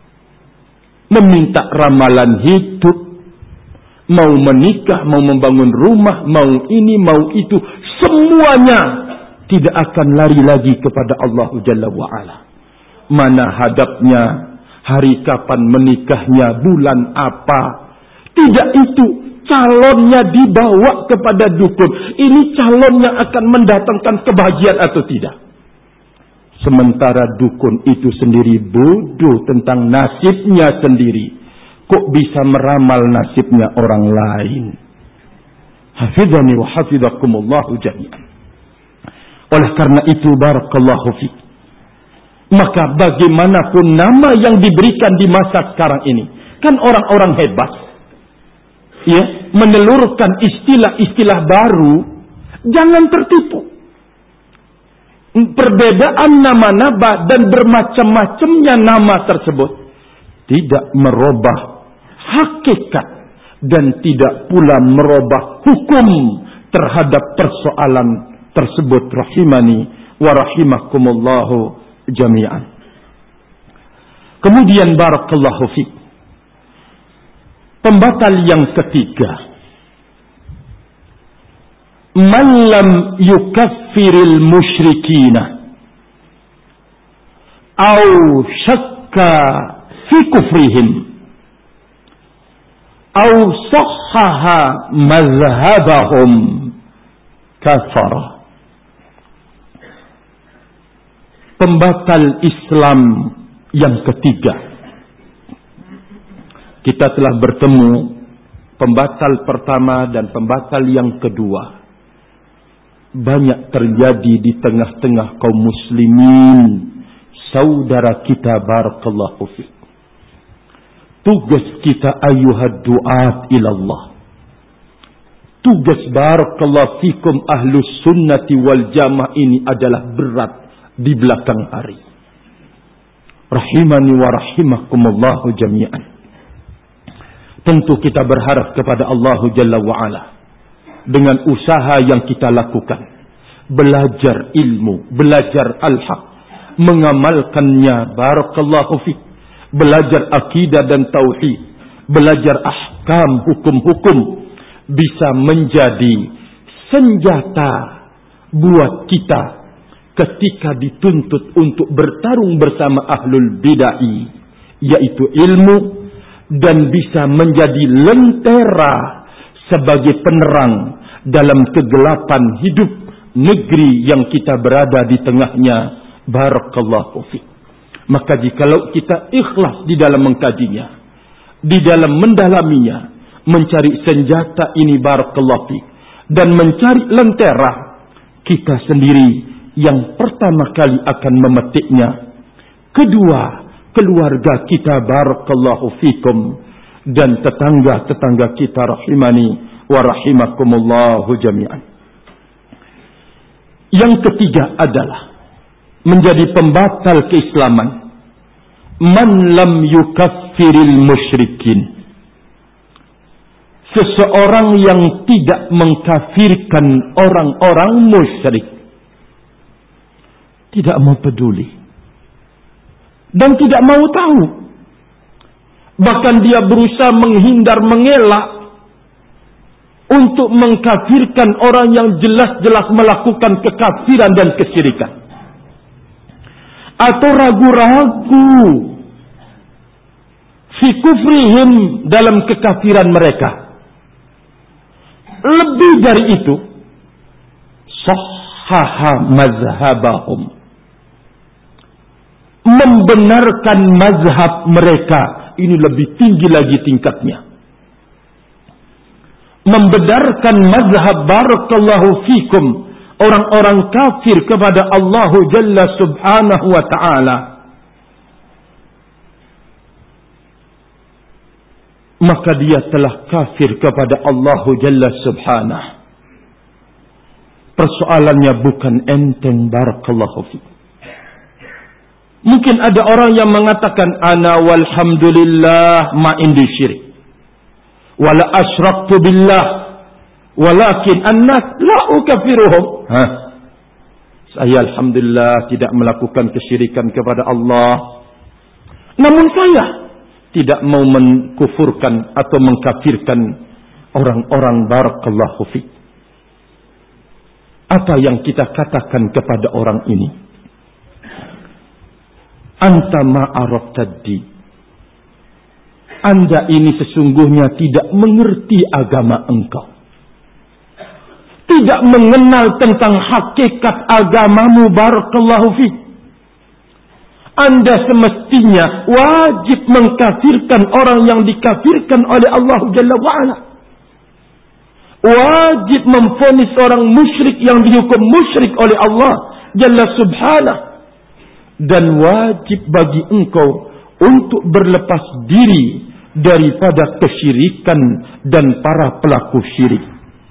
meminta ramalan hidup, mau menikah, mau membangun rumah, mau ini, mau itu, semuanya tidak akan lari lagi kepada Allah Jalla wa'ala. Mana hadapnya, hari kapan menikahnya, bulan apa, tidak itu. Calonnya dibawa kepada dukun. Ini calonnya akan mendatangkan kebahagiaan atau tidak. Sementara dukun itu sendiri bodoh tentang nasibnya sendiri. Kok bisa meramal nasibnya orang lain? Hafizani wa hafizakumullahu jami'an. Oleh karena itu, barakallahu fiik, maka bagaimanapun nama yang diberikan di masa sekarang ini, kan orang-orang hebat, ya, menelurkan istilah-istilah baru, jangan tertipu. Perbedaan nama-nama dan bermacam-macamnya nama tersebut tidak merubah hakikat dan tidak pula merubah hukum terhadap persoalan tersebut. Rahimani wa rahimakumullahu jami'an. Kemudian barakallahu fiik, pembatal yang ketiga, man lam yukaffiril musyrikina au syakka fi kufrihim au sahhaha mazhabahum kafara. Pembatal Islam yang ketiga. Kita telah bertemu pembatal pertama dan pembatal yang kedua. Banyak terjadi di tengah-tengah kaum muslimin, saudara kita, barakallahu fiik. Tugas kita ayuhad du'at ilallah, tugas barakallahu fikum ahlus sunnati wal jamaah ini adalah berat di belakang hari. Rahimani wa rahimakumullahu jami'an. Tentu kita berharap kepada Allah Jalla wa'ala dengan usaha yang kita lakukan, belajar ilmu, belajar al-haq, mengamalkannya, barakallahu fiik, belajar akidah dan tauhid, belajar ahkam, hukum-hukum, bisa menjadi senjata buat kita ketika dituntut untuk bertarung bersama ahlul bid'ah, yaitu ilmu dan bisa menjadi lentera sebagai penerang dalam kegelapan hidup negeri yang kita berada di tengahnya. Barakallahu fiik. Maka jikalau kita ikhlas di dalam mengkajinya, di dalam mendalaminya, mencari senjata ini barakallahu fiik, dan mencari lentera, kita sendiri yang pertama kali akan memetiknya. Kedua, keluarga kita barakallahu fikum, dan tetangga-tetangga kita rahimani wa rahimakumullahu jami'an. Yang ketiga adalah menjadi pembatal keislaman, man lam yukaffiril musyrikin. Seseorang yang tidak mengkafirkan orang-orang musyrik, tidak mau peduli dan tidak mau tahu, bahkan dia berusaha menghindar, mengelak untuk mengkafirkan orang yang jelas-jelas melakukan kekafiran dan kesyirikan, atau ragu-ragu fi kufrihim, dalam kekafiran mereka. Lebih dari itu, sahhaha mazhabahum, membenarkan mazhab mereka. Ini lebih tinggi lagi tingkatnya. Membenarkan mazhab barakallahu fikum orang-orang kafir kepada Allah Jalla Subhanahu wa ta'ala, maka dia telah kafir kepada Allah Jalla Subhanahu. Persoalannya bukan enteng barakallahu fikum. Mungkin ada orang yang mengatakan, ana walhamdulillah ma indi syirik wala asyraktu billah walakin annas la ukaffiruhum. Hah? Saya alhamdulillah tidak melakukan kesyirikan kepada Allah, namun saya tidak mau mengkufurkan atau mengkafirkan orang-orang barakallahu fiik. Apa yang kita katakan kepada orang ini? Anta ma'arabtaddi, Anda ini sesungguhnya tidak mengerti agama engkau, tidak mengenal tentang hakikat agamamu barakallahu fiik. Anda semestinya wajib mengkafirkan orang yang dikafirkan oleh Allah Jalla wa'ala. Wajib memvonis orang musyrik yang dihukum musyrik oleh Allah Jalla Subhanahu. Dan wajib bagi engkau untuk berlepas diri daripada kesyirikan dan para pelaku syirik.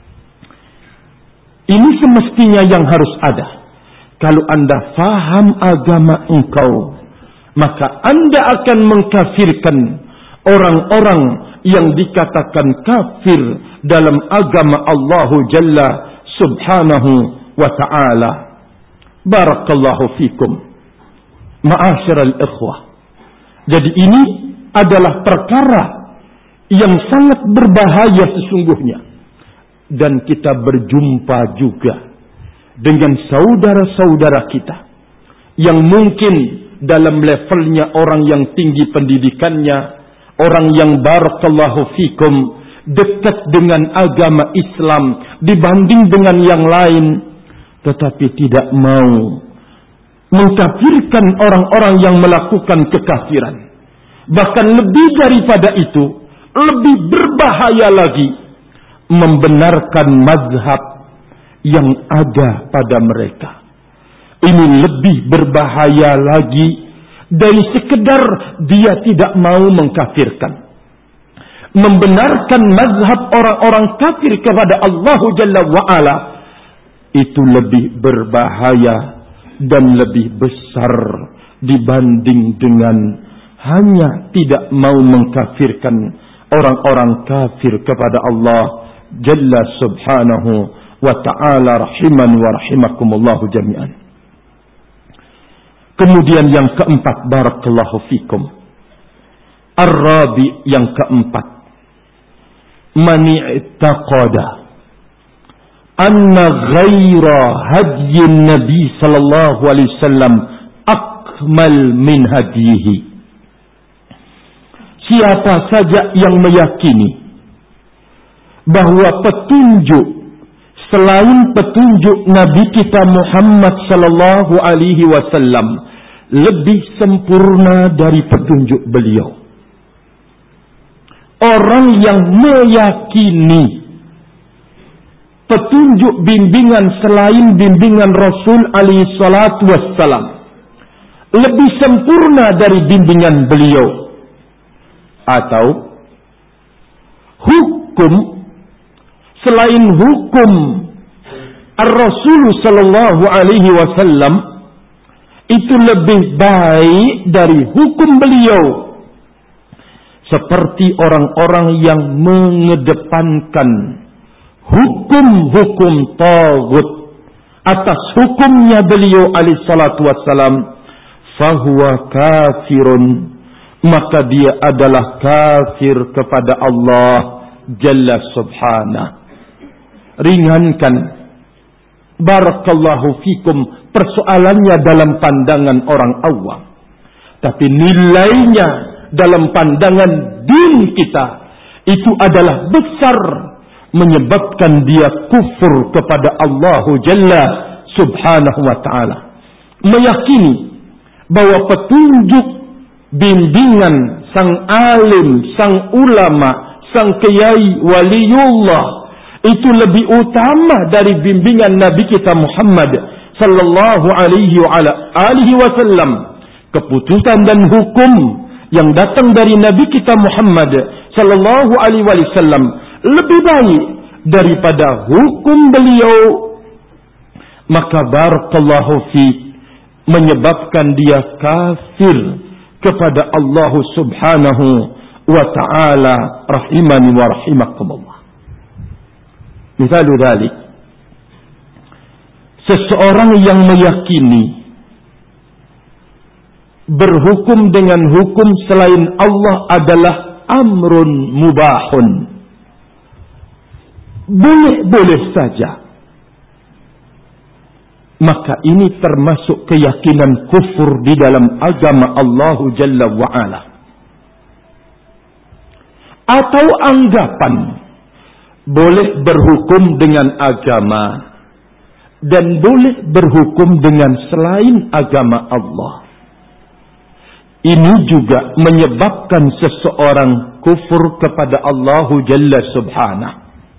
Ini semestinya yang harus ada. Kalau Anda faham agama engkau, maka Anda akan mengkafirkan orang-orang yang dikatakan kafir dalam agama Allah Jalla Subhanahu wa ta'ala. Barakallahu fikum. Ma'asyiral ikhwah. Jadi ini adalah perkara yang sangat berbahaya sesungguhnya. Dan kita berjumpa juga dengan saudara-saudara kita yang mungkin dalam levelnya orang yang tinggi pendidikannya, orang yang barakallahu fikum dekat dengan agama Islam dibanding dengan yang lain, tetapi tidak mau mengkafirkan orang-orang yang melakukan kekafiran. Bahkan lebih daripada itu, lebih berbahaya lagi, membenarkan mazhab yang ada pada mereka. Ini lebih berbahaya lagi dari sekedar dia tidak mau mengkafirkan. Membenarkan mazhab orang-orang kafir kepada Allah Jalla wa'ala, itu lebih berbahaya dan lebih besar dibanding dengan hanya tidak mau mengkafirkan orang-orang kafir kepada Allah Jalla Subhanahu wa ta'ala rahiman wa rahimakumullahu jami'an. Kemudian yang keempat, barakallahu fikum, ar-rabi, yang keempat, mani'taqada anna ghaira hadyin Nabi sallallahu alaihi wasallam akmal min hadihi. siapa saja yang meyakini bahwa petunjuk selain petunjuk Nabi kita Muhammad sallallahu alaihi wasallam lebih sempurna dari petunjuk beliau. Orang yang meyakini petunjuk bimbingan selain bimbingan Rasul alaihi salatu wassalam lebih sempurna dari bimbingan beliau, atau hukum selain hukum Ar-Rasul sallallahu alaihi wasallam itu lebih baik dari hukum beliau, seperti orang-orang yang mengedepankan hukum-hukum taghut atas hukumnya beliau alaihi salatu wassalam, fahuwa kafirun, maka dia adalah kafir kepada Allah Jalla Subhanahu. Ringankan, barakallahu fikum, persoalannya dalam pandangan orang awam, tapi nilainya dalam pandangan din kita itu adalah besar, menyebabkan dia kufur kepada Allah Jalla Subhanahu wa ta'ala. Meyakini bahwa petunjuk bimbingan sang alim, sang ulama, sang kiai, waliullah itu lebih utama dari bimbingan Nabi kita Muhammad sallallahu alaihi wa ala alihi wasallam. Keputusan dan hukum yang datang dari Nabi kita Muhammad sallallahu alaihi wasallam lebih baik daripada hukum beliau, maka barakallahu fi, menyebabkan dia kafir kepada Allah Subhanahu wa ta'ala, rahimani wa rahimakumullah. Misalnya dzalik, seseorang yang meyakini berhukum dengan hukum selain Allah adalah amrun mubahun, boleh-boleh saja, maka ini termasuk keyakinan kufur di dalam agama Allah Jalla wa'ala. Atau anggapan boleh berhukum dengan agama dan boleh berhukum dengan selain agama Allah. Ini juga menyebabkan seseorang kufur kepada Allah Jalla Subhanahu.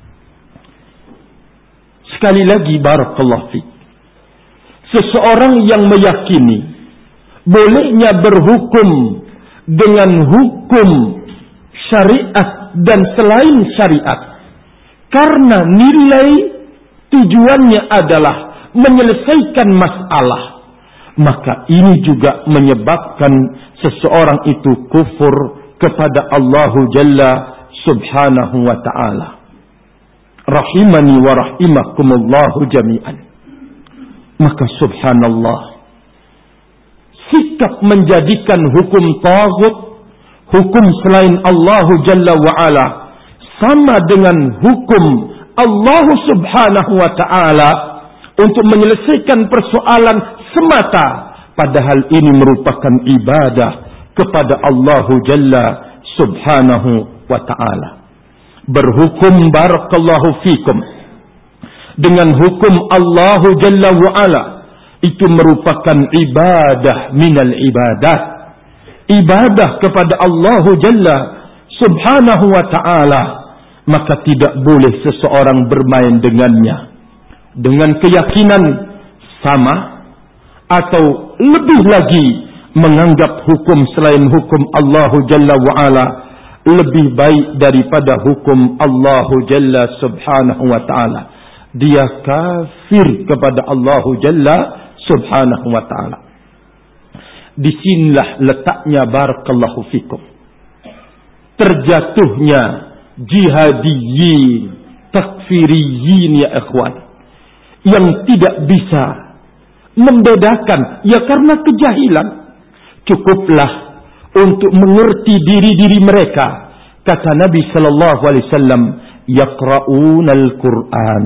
Sekali lagi, barakallahu fiik, seseorang yang meyakini bolehnya berhukum dengan hukum syariat dan selain syariat karena nilai tujuannya adalah menyelesaikan masalah, maka ini juga menyebabkan seseorang itu kufur kepada Allah Jalla Subhanahu wa ta'ala. Rahimani wa rahimakumullahu jami'an. Maka subhanallah, sikap menjadikan hukum taghut, hukum selain Allah Jalla wa'ala, sama dengan hukum Allah Subhanahu wa ta'ala untuk menyelesaikan persoalan semata, padahal ini merupakan ibadah kepada Allah Jalla Subhanahu wa ta'ala. Berhukum, barakallahu fikum, dengan hukum Allah Jalla wa'ala itu merupakan ibadah minal ibadat, ibadah kepada Allah Jalla Subhanahu wa ta'ala. Maka tidak boleh seseorang bermain dengannya dengan keyakinan sama, atau lebih lagi menganggap hukum selain hukum Allah Jalla wa'ala lebih baik daripada hukum Allah Jalla Subhanahu wa ta'ala. Dia kafir kepada Allah Jalla Subhanahu wa ta'ala. Disinilah letaknya, barakallahu fikum, terjatuhnya jihadiyin, takfiriyin, ya ikhwan, yang tidak bisa membedakan, ya karena kejahilan. Cukuplah untuk mengerti diri-diri mereka. Kata Nabi sallallahu alaihi wasallam, yaqra'una al-Qur'an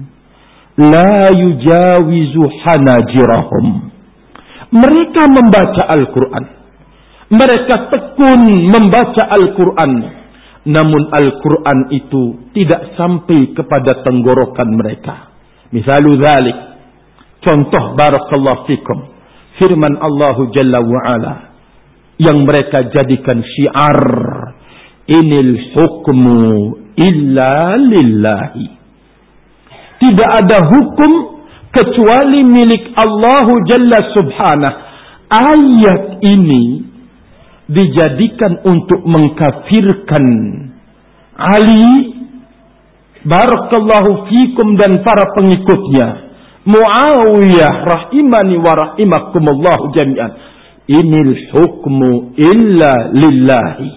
la yujawizu hanajirahum. Mereka membaca Al-Quran, Mereka tekun membaca Al-Quran. Namun Al-Quran itu tidak sampai kepada tenggorokan mereka. Misalu dzalik. Contoh barakallahu fikum. Firman Allah Jalla wa'ala. Yang mereka jadikan syiar. Inil hukmu illa lillahi. Tidak ada hukum kecuali milik Allah Jalla subhanahu. Ayat ini dijadikan untuk mengkafirkan Ali barakallahu fikum dan para pengikutnya, Muawiyah rahimani wa rahimakumullah jami'an. Inil hukmu illa lillahi.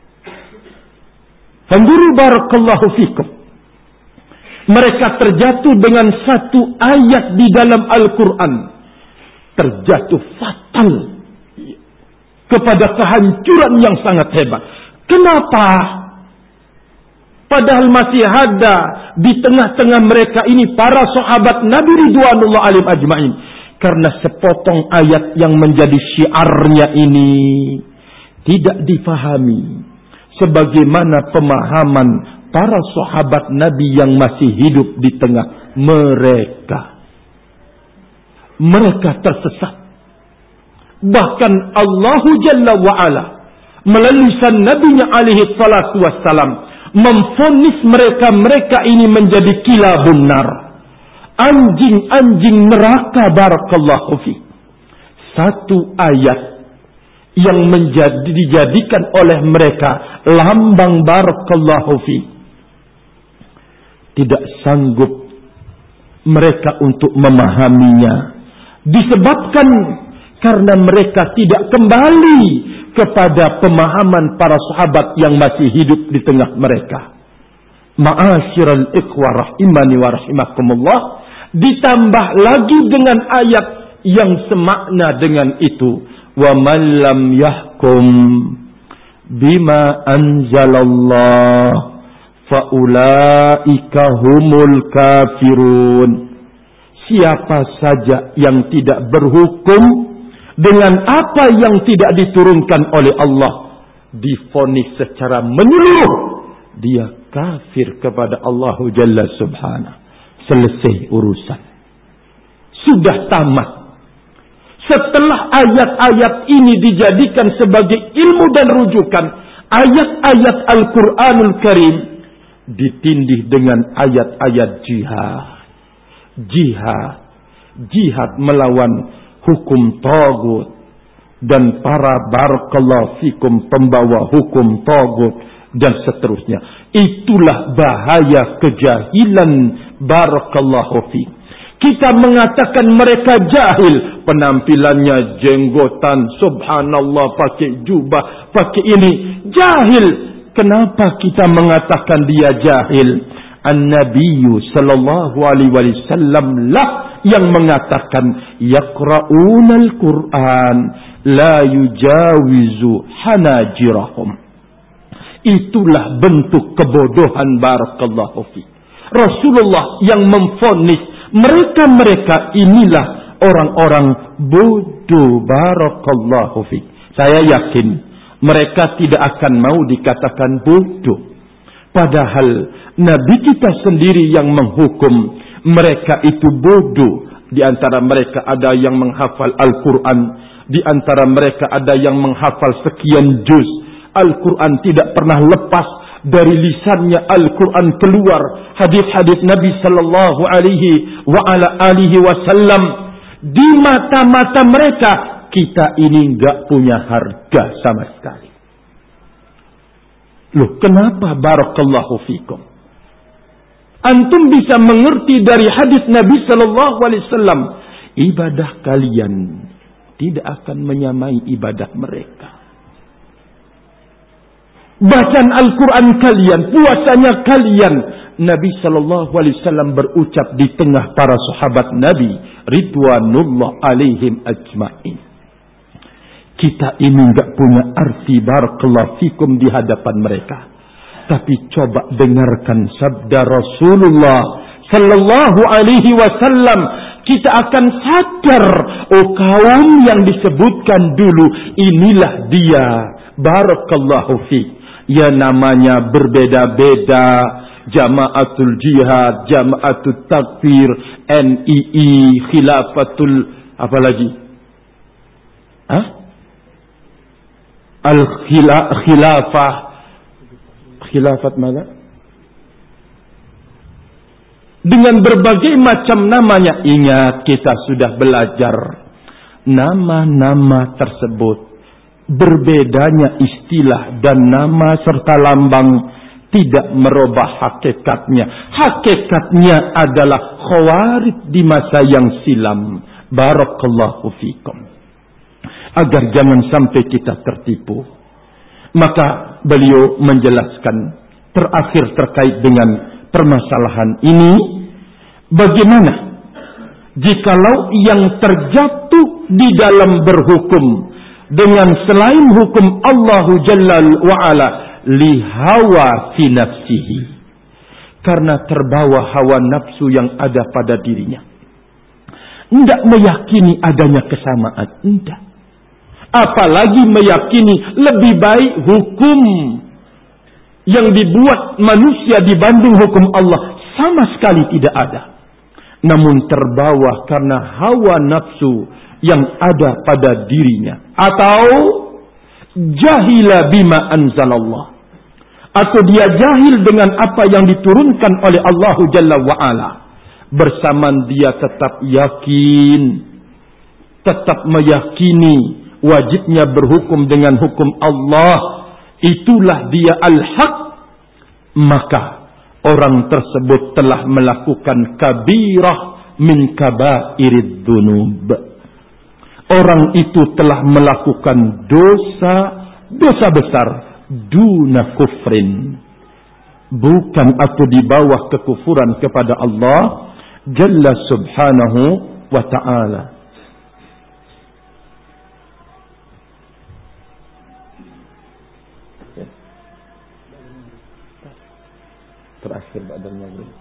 Fanzuru barakallahu fikum. Mereka terjatuh dengan satu ayat di dalam Al-Quran. Terjatuh fatal kepada kehancuran yang sangat hebat. Kenapa? Padahal masih ada di tengah-tengah mereka ini para sahabat Nabi Ridwanullah alaihim ajma'in. Karena sepotong ayat yang menjadi syiarnya ini tidak difahami sebagaimana pemahaman para sahabat Nabi yang masih hidup di tengah mereka. Mereka tersesat. Bahkan Allah Jalla wa'ala melalui Nabi-Nya alaihi salatu wassalam memvonis mereka-mereka ini menjadi kilabun nar, anjing-anjing neraka barakallahu fi. Satu ayat yang menjadi dijadikan oleh mereka lambang barakallahu fi. Tidak sanggup mereka untuk memahaminya. Disebabkan karena mereka tidak kembali kepada pemahaman para sahabat yang masih hidup di tengah mereka. Ma'asyiral ikhwah rahimani wa rahimakumullah. Ditambah lagi dengan ayat yang semakna dengan itu. Wa man lam yahkum bima anzalallah faulaika humul kafirun. Siapa saja yang tidak berhukum dengan apa yang tidak diturunkan oleh Allah, divonis secara menyeluruh dia kafir kepada Allah Jalla subhanahu. Selesai urusan. Sudah tamat. Setelah ayat-ayat ini dijadikan sebagai ilmu dan rujukan, ayat-ayat Al-Quranul Karim ditindih dengan ayat-ayat jihad. Jihad. Jihad melawan hukum tagut dan para barakallahu fikum pembawa hukum tagut dan seterusnya. Itulah bahaya kejahilan barakallahu fi. Kita mengatakan mereka jahil, penampilannya jenggotan, subhanallah, pakai jubah, pakai ini, jahil. Kenapa kita mengatakan dia jahil? An-Nabiyyu sallallahu alaihi wasallam lah yang mengatakan yaqra'unal Qur'an la yujawizu hanajirahum. Itulah bentuk kebodohan barakallahu fi. Rasulullah yang memvonis mereka-mereka inilah orang-orang bodoh barakallahu fi. Saya yakin mereka tidak akan mau dikatakan bodoh. Padahal Nabi kita sendiri yang menghukum mereka itu bodoh. Di antara mereka ada yang menghafal Al-Quran. Di antara mereka ada yang menghafal sekian juz. Al-Quran tidak pernah lepas dari lisannya. Al-Quran keluar. Hadis-hadis Nabi sallallahu alaihi wa ala alihi wasallam. Di mata-mata mereka, kita ini enggak punya harga sama sekali. Loh, kenapa barakallahu fikum? Antum bisa mengerti dari hadis Nabi sallallahu alaihi wasallam, ibadah kalian tidak akan menyamai ibadah mereka. Bacaan Al-Quran kalian, puasanya kalian. Nabi sallallahu alaihi wasallam berucap di tengah para sahabat Nabi ridwanullah alaihim ajma'in. Kita ini enggak punya arti barakallahu fikum di hadapan mereka. Tapi coba dengarkan sabda Rasulullah sallallahu alaihi wasallam kita akan sadar, oh kaum yang disebutkan dulu, inilah dia. Barakallahu fiik. Ya namanya berbeda-beda. Jamaatul Jihad, Jamaatul Takfir, N I I, Khilafatul apa lagi? Hah? Al-Khilafah. Khilafat mana? Dengan berbagai macam namanya. Ingat, kita sudah belajar. Nama-nama tersebut, berbedanya istilah dan nama serta lambang tidak merubah hakikatnya. Hakikatnya adalah khawarij di masa yang silam. Barakallahu fikum. Agar jangan sampai kita tertipu, maka beliau menjelaskan terakhir terkait dengan permasalahan ini, bagaimana jikalau yang terjatuh di dalam berhukum dengan selain hukum Allah Jalla wa'ala, lihawa fi nafsihi, karena terbawa hawa nafsu yang ada pada dirinya, tidak meyakini adanya kesamaan, tidak, apalagi meyakini lebih baik hukum yang dibuat manusia dibanding hukum Allah, sama sekali tidak ada. Namun terbawa karena hawa nafsu yang ada pada dirinya, atau jahila bima anzalallah, atau dia jahil dengan apa yang diturunkan oleh Allah Jalla wa'ala, bersamaan dia tetap yakin, tetap meyakini wajibnya berhukum dengan hukum Allah, itulah dia al-haq, maka orang tersebut telah melakukan kabirah min kabairid dzunub. Orang itu telah melakukan dosa, dosa besar, duna kufrin, bukan atau di bawah kekufuran kepada Allah Jalla subhanahu wa ta'ala. Terakhir ba'dal maghrib.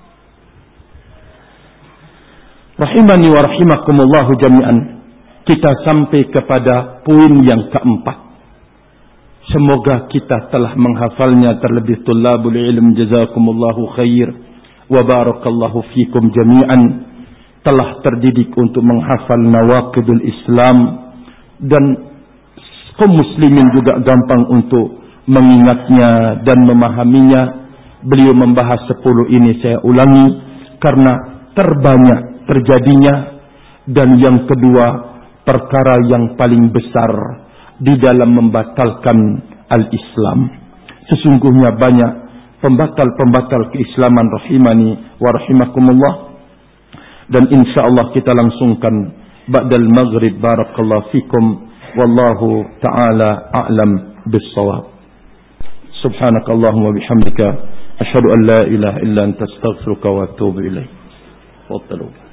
Rahimani wa rahimakumullahu jami'an. Kita sampai kepada poin yang keempat. Semoga kita telah menghafalnya. Terlebih tullabul ilm, jazakumullahu khair wa barakallahu fikum jami'an, telah terdidik untuk menghafal nawaqidul Islam, dan kaum muslimin juga gampang untuk mengingatnya dan memahaminya. Beliau membahas sepuluh ini, saya ulangi, karena terbanyak terjadinya, dan yang kedua, perkara yang paling besar di dalam membatalkan al-Islam. Sesungguhnya banyak pembatal-pembatal keislaman, rahimani wa rahimakumullah, dan insyaallah kita langsungkan ba'dal maghrib. Barakallahu fikum, wallahu ta'ala a'lam bis-shawab. Subhanakallahumma bihamdika, asyhadu an la ilaha illa anta, astaghfiruka wa atubu ilaik. Faddalu.